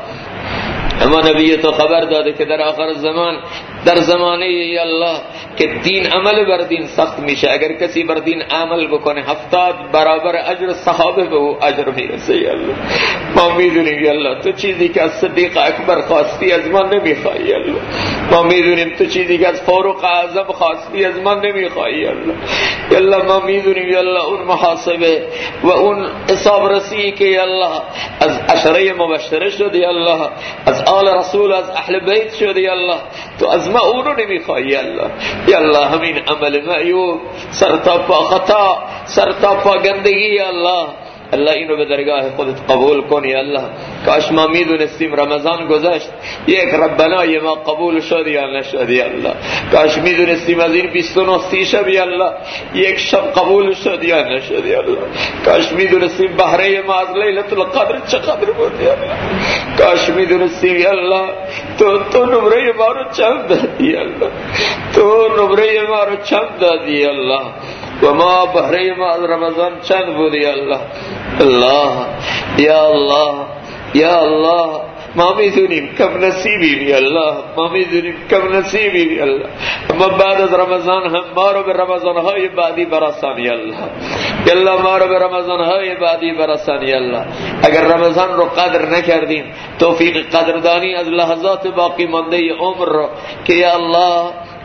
اما نبی تو خبر داده که در آخر زمان، در زمانه یا الله که دین عمل بر دین سخت میشه، اگر کسی بر دین عمل بکنه 70 برابر اجر صحابه به او اجر میرسه یا الله. ما میدونیم یا الله تو چیزی که از صدیق اکبر خواستی از من نمیخوای یا الله. ما میدونیم تو چیزی که از فاروق اعظم خواستی از من نمیخوای یا الله. یا الله ما میدونیم یا الله اون محاسبه و اون حساب رسی که یا الله از عشره مبشره شد یا الله، از آل رسول، از اهل بیت شد یا الله، تو از ما اون رو نمیخوای یا الله. یا الله همین عمل معیوب، سرتاپا خطا، سرتاپا گندگی یا الله، الله اینو به درگاه خودت قبول کن یا الله. کاش ما میدونستیم رمضان گذشت یک ربنای ما قبول شد یا نشد یا الله. کاش میدونستیم از این 29 شب یا الله یک شب قبول شد یا نشد یا الله. کاش میدونستیم بهره ما از لیلة القدر چقدر بود یا الله. کاش میدونستیم یا الله تو نمره ما رو چند دادی یا الله، تو نمره ما رو چند دادی یا الله، و ما بهره ما از رمضان چند بود یا الله. الله یا الله یا الله ما میدونیم کم نصیبیم یا الله، ما میدونیم کم نصیبیم یا الله، اما بعد از رمضان هم ما رو به رمضانهای بعدی برسان یا الله. یا الله ما رو به رمضانهای بعدی برسان یا الله. اگر رمضان رو قدر نکردیم توفیق قدردانی از لحظات باقی مانده عمر رو که یا الله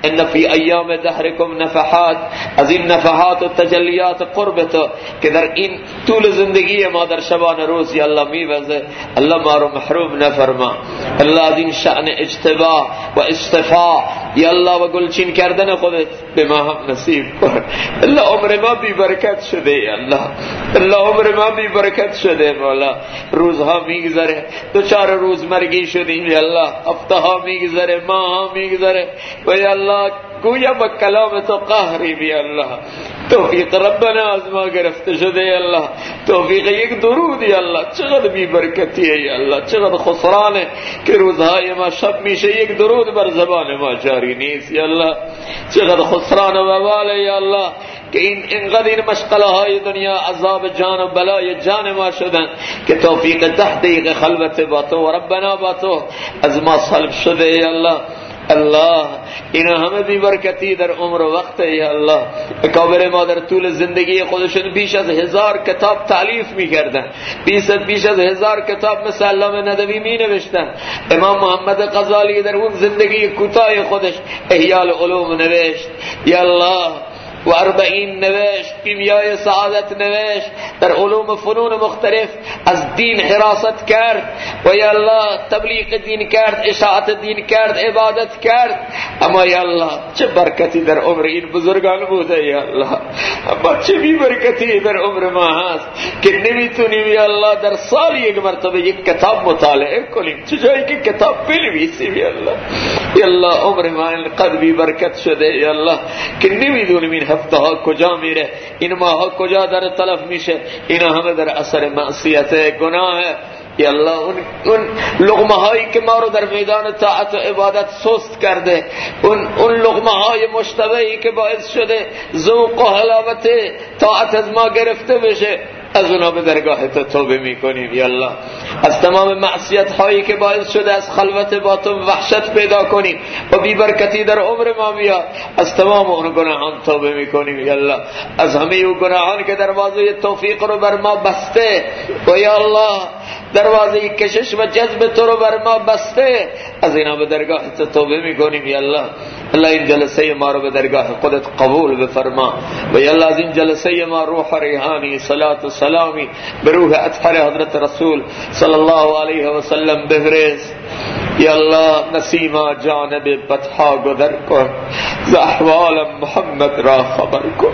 ان فی ایام دهرکم نفحات، از این نفحات و تجلیات قربت که در این طول زندگی ما در شبان روز یا الله میوزه، الله ما رو محروم نفرما. الله از این شأن اجتباء و اصطفاء یا الله و گلچین کردن خودت به ما هم نصیب کن. الله عمر ما بی برکت شده یا الله، الله عمر ما بی برکت شده مولا. روزها میگذره، دو چار روز مرگی شدیم یا الله، هفته ها میگذره، ماه ها میگذره و یا الله گویا با کلام تو قهری بی الله. توفیق ربنا از ما گرفته شده یا الله. توفیق یک درود یا الله چقدر بی برکتیه یا الله، چقدر خسرانه که روزهای ما شب میشه یک درود بر زبان ما جاری نیست یا الله. چقدر خسران و وباله یا الله که اینقدر این مشغله های دنیا عذاب جان و بلای جان ما شدن که توفیق 10 دقیقه خلوت با تو و ربنا با تو از ما سلب شده یا الله. الله اینا همه بی برکتی در عمر و وقت یا الله. اکابر ما در طول زندگی خودشون بیش از 1000 کتاب تالیف میکردن، بیش از 1000 کتاب مثل علامه ندوی می نوشتن. امام محمد غزالی در اون زندگی کوتاه خودش احیاء العلوم نوشت یا الله و 40 نوشت، کیمیای سعادت نوشت، در علوم فنون مختلف از دین حراست کرد و یا الله تبلیغ دین کرد، اشاعت دین کرد، عبادت کرد. اما یا الله چه برکتی در عمر این بزرگان بوده یا الله، اما چه بی برکتی در عمر ما هست که نمیتونیم یا الله در سال یک مرتبه یک کتاب مطالعه کنیم، چه جایی که کتاب بنویسیم یا الله. یا الله عمر ما اینقدر بی برکت شده یا الله که نمیدونیم این هفته ها کجا میره، این ماه ها کجا در تلف میشه. اینا همه در اثر معصیت گناه یا الله. اون لقمه هایی که ما رو در میدان طاعت و عبادت سست کرده، اون لقمه های مشتبهی که باعث شده ذوق و حلاوت طاعت از ما گرفته بشه، از اونا به درگاه تو توبه میکنیم یا الله. از تمام معصیت هایی که باعث شده از خلوت با تو وحشت پیدا کنیم و بی برکتی در عمر ما بیاد، از تمام اون گناهان توبه میکنیم یا الله. از همه اون گناهان که دروازه توفیق رو بر ما بسته و یا الله دروازه کشش و جذب تو رو بر ما بسته، از اینا به درگاه تو توبه میکنیم یا الله. الله این جلسه ما رو به درگاه خودت قبول بفرما و یا الله از این جلسه ما روح ریحانی صلات و سلامی به روح اطهر حضرت رسول صلی الله علیه و سلم بفرست یا الله. نسیما جانب بطحا گذر کن، ز احوال محمد را خبر کن.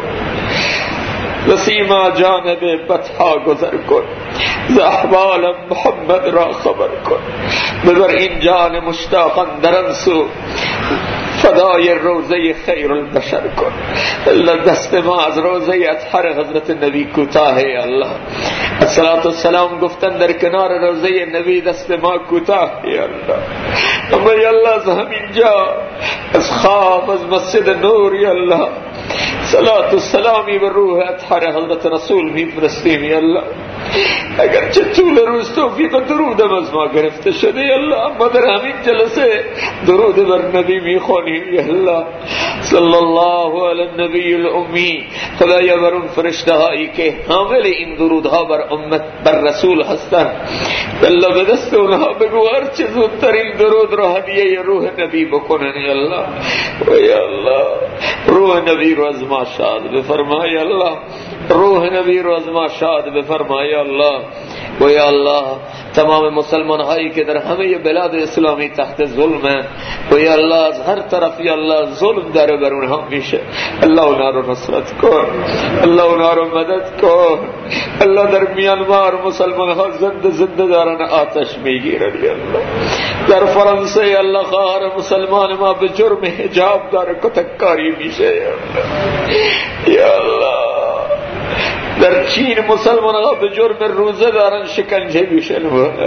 نسیما جانب بطحا گذر کن، ز احوال محمد را خبر کن. ببر این جان مشتاقان در انسو، فدای روزه خیر البشر کن. الله دست ما از روزه اطهر حضرت نبی کوتاه یا الله. الصلاة والسلام گفتن در کنار روزه نبی دست ما کوتاه یا الله. اما یا الله از همین جا از خواب از مسجد نور یا الله صلاة السلامی به روح اطهر حضرت رسول میفرستیم یا الله. اگر چه طول روز توفیق درودم از ما گرفته شده یا الله، اما در همین جلسه درود بر نبی میخونیم یا الله. صلی الله علی النبی الامی. خدایا بر اون فرشته هایی که حامل این درودها بر امت بر رسول هستن، الله به دست اونها بگو هر چه زودتر این درود رو هدیه روح نبی بکنن یا الله. و یا الله روح نبی رو از ما شاد بفرما یا الله. روح نبی رو از ما شاد بفرما یا الله. و یا الله تمام مسلمان هایی که در همه بلاد اسلامی تحت ظلم و یا الله از هر طرف یا الله ظلم داره بر اونها میشه، الله اونا رو نصرت کن، الله اونا رو مدد کن. الله در میانمار مسلمان ها زنده دارن آتش میگیرن یا الله. در فرانسه یا الله خواهر مسلمان ما به جرم حجاب داره کتککاری میشه یا الله. یا الله در چین مسلمان ها به جرم روزه دارن شکنجه میشن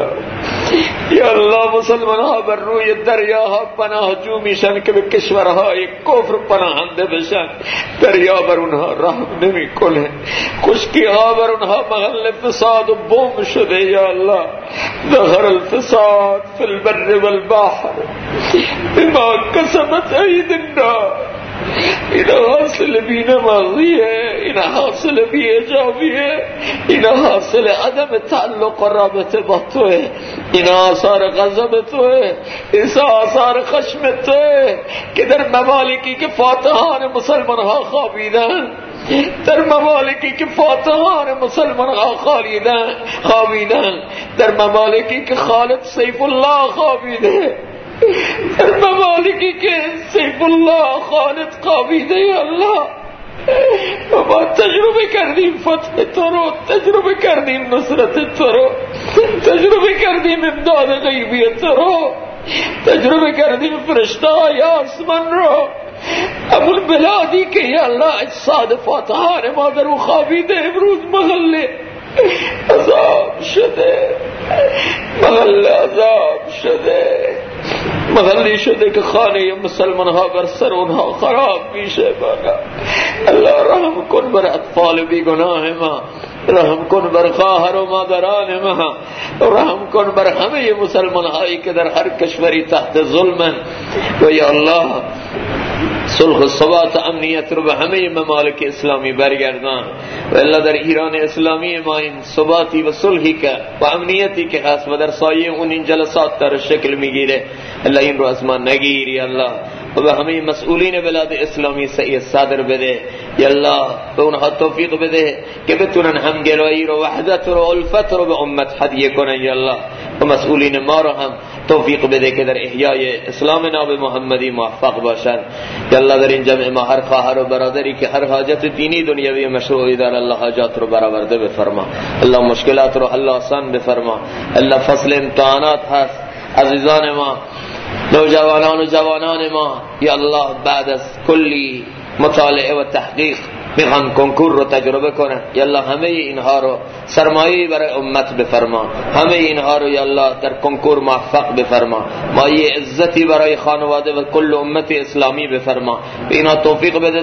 یا الله. مسلمان ها بر روی دریاها پناهجو میشن که به کشورهای کفر پناهنده بشن، دریا بر اونها رحم نمی کنه، خشکی ها بر اونها محل فساد و بوم شده یا الله. ظهر الفساد فی البر والبحر بما کسبت اید الناس اینا حاصل بینمازیه، اینا حاصل بی اجابیه، اینا حاصل عدم تعلق و رابطه با توه، اینا آثار غضب توه، اینا آثار خشم توه که در ممالکی که فاتحان مسلمان ها خوابیدن، در ممالکی که فاتحان مسلمان ها خوابیدن، در ممالکی که خالد سیف الله خوابیده، در ممالکی که سیف الله خالد خوابیده. یا الله ما تجربه کردیم فتح تو رو، تجربه کردیم نصرت تو رو، تجربه کردیم امداد غیبی تو رو، تجربه کردیم فرشته های آسمان رو. همون بلادی که یا الله اجساد فاتحان ما در او خوابیده امروز محله عذاب شده، محله عذاب شده، محلی شده که خانه مسلمان ها بر سر اونها خراب میشه. الله رحم کن بر اطفال بیگناه ما، رحم کن بر خواهر و مادران ما، رحم کن بر همه مسلمان هایی که در هر کشوری تحت ظلمن. و یا الله صلح و ثبات امنیت رو به همه ممالک اسلامی برگردان. و الله در ایران اسلامی ما این ثباتی و صلحی که و امنیتی که هست و در سایه اون این جلسات در شکل میگیره، الله این رو از ما نگیری. الله و به همه مسئولین بلاد اسلامی سعی صدر بده. یا الله به اونها توفیق بده که بتونن همگرایی رو، وحدت رو، الفت رو به امت هدیه کنن. یا الله و مسئولین ما رو هم توفیق بده که در احیای اسلام ناب محمدی موفق باشن. یا الله در این جمع ما هر خواهر و برادری که هر حاجت دینی دنیوی مشروعی داره، الله حاجات رو برآورده بفرما. الله مشکلات رو حل آسان بفرما. الله فصل امتحانات هست عزیزان ما، نوجوانان و جوانان ما. یا الله بعد از کلی مطالعه و تحقیق میخوان کنکور رو تجربه کنن. یا الله همه اینها رو سرمایه برای امت بفرما، همه اینها رو یا الله در کنکور موفق بفرما، مایه عزتی برای خانواده و کل امت اسلامی بفرما. به اینها توفیق بده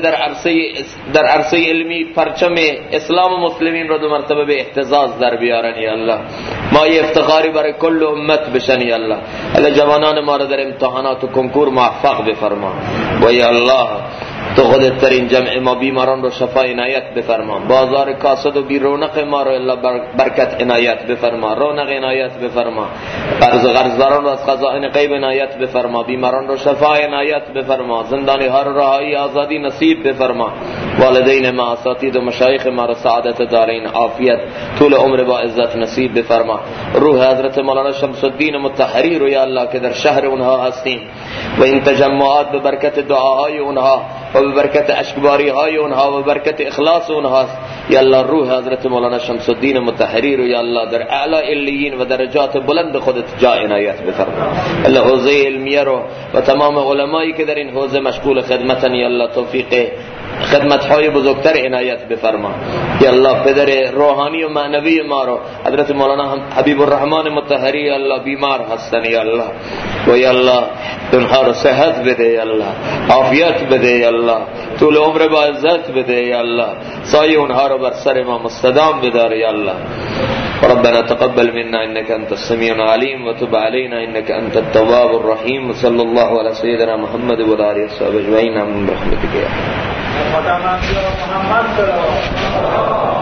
در عرصه علمی پرچم اسلام و مسلمین رو دو مرتبه به اهتزاز در بیارن. یا الله مایه افتخاری برای کل امت بشن. یا الله الله جوانان ما رو در امتحانات و کنکور موفق بفرما. و یا الله تو خودت در این جمع ما بیماران رو شفا عنایت بفرما، بازار کاسد و بی رونق ما رو الله برکت عنایت بفرما، رونق عنایت بفرما، قرضداران رو از خزائن غیب عنایت بفرما، بیماران رو شفا عنایت بفرما، زندانی ها رو رهایی آزادی نصیب بفرما، والدین ما، اساتید و مشایخ ما رو سعادت دارین، عافیت، طول عمر با عزت نصیب بفرما. روح حضرت مولانا شمس الدین مطهری رو یا الله که در شهر اونها هستیم و این تجمعات به برکت دعاهای اونها و به برکت اشکباری های اونها و به برکت اخلاص اونها، یا الله روح حضرت مولانا شمس الدین مطهری رو یا الله در اعلی علیین و درجات بلند خودت جا عنایت بفرما. الله حوزه علمیه رو و تمام علمایی که در این حوزه مشغول خدمتن یا الله توفیق خدمت های بزرگتر عنایت بفرما. یا الله پدر روحانی و معنوی ما رو حضرت مولانا حبیب الرحمن مطهری یا الله بیمار هستن یا الله، و یا الله اونها رو صحت بده یا الله، عافیت بده یا الله، طول عمر با عزت بده یا الله، سایه اونها رو بر سر ما مستدام بدار یا الله. ربنا تقبل منا انك انت السميع العليم وتب علينا انك انت التواب الرحيم. وصلى الله على سيدنا محمد وعلى اله وصحبه اجمعين برحمتك يا رب.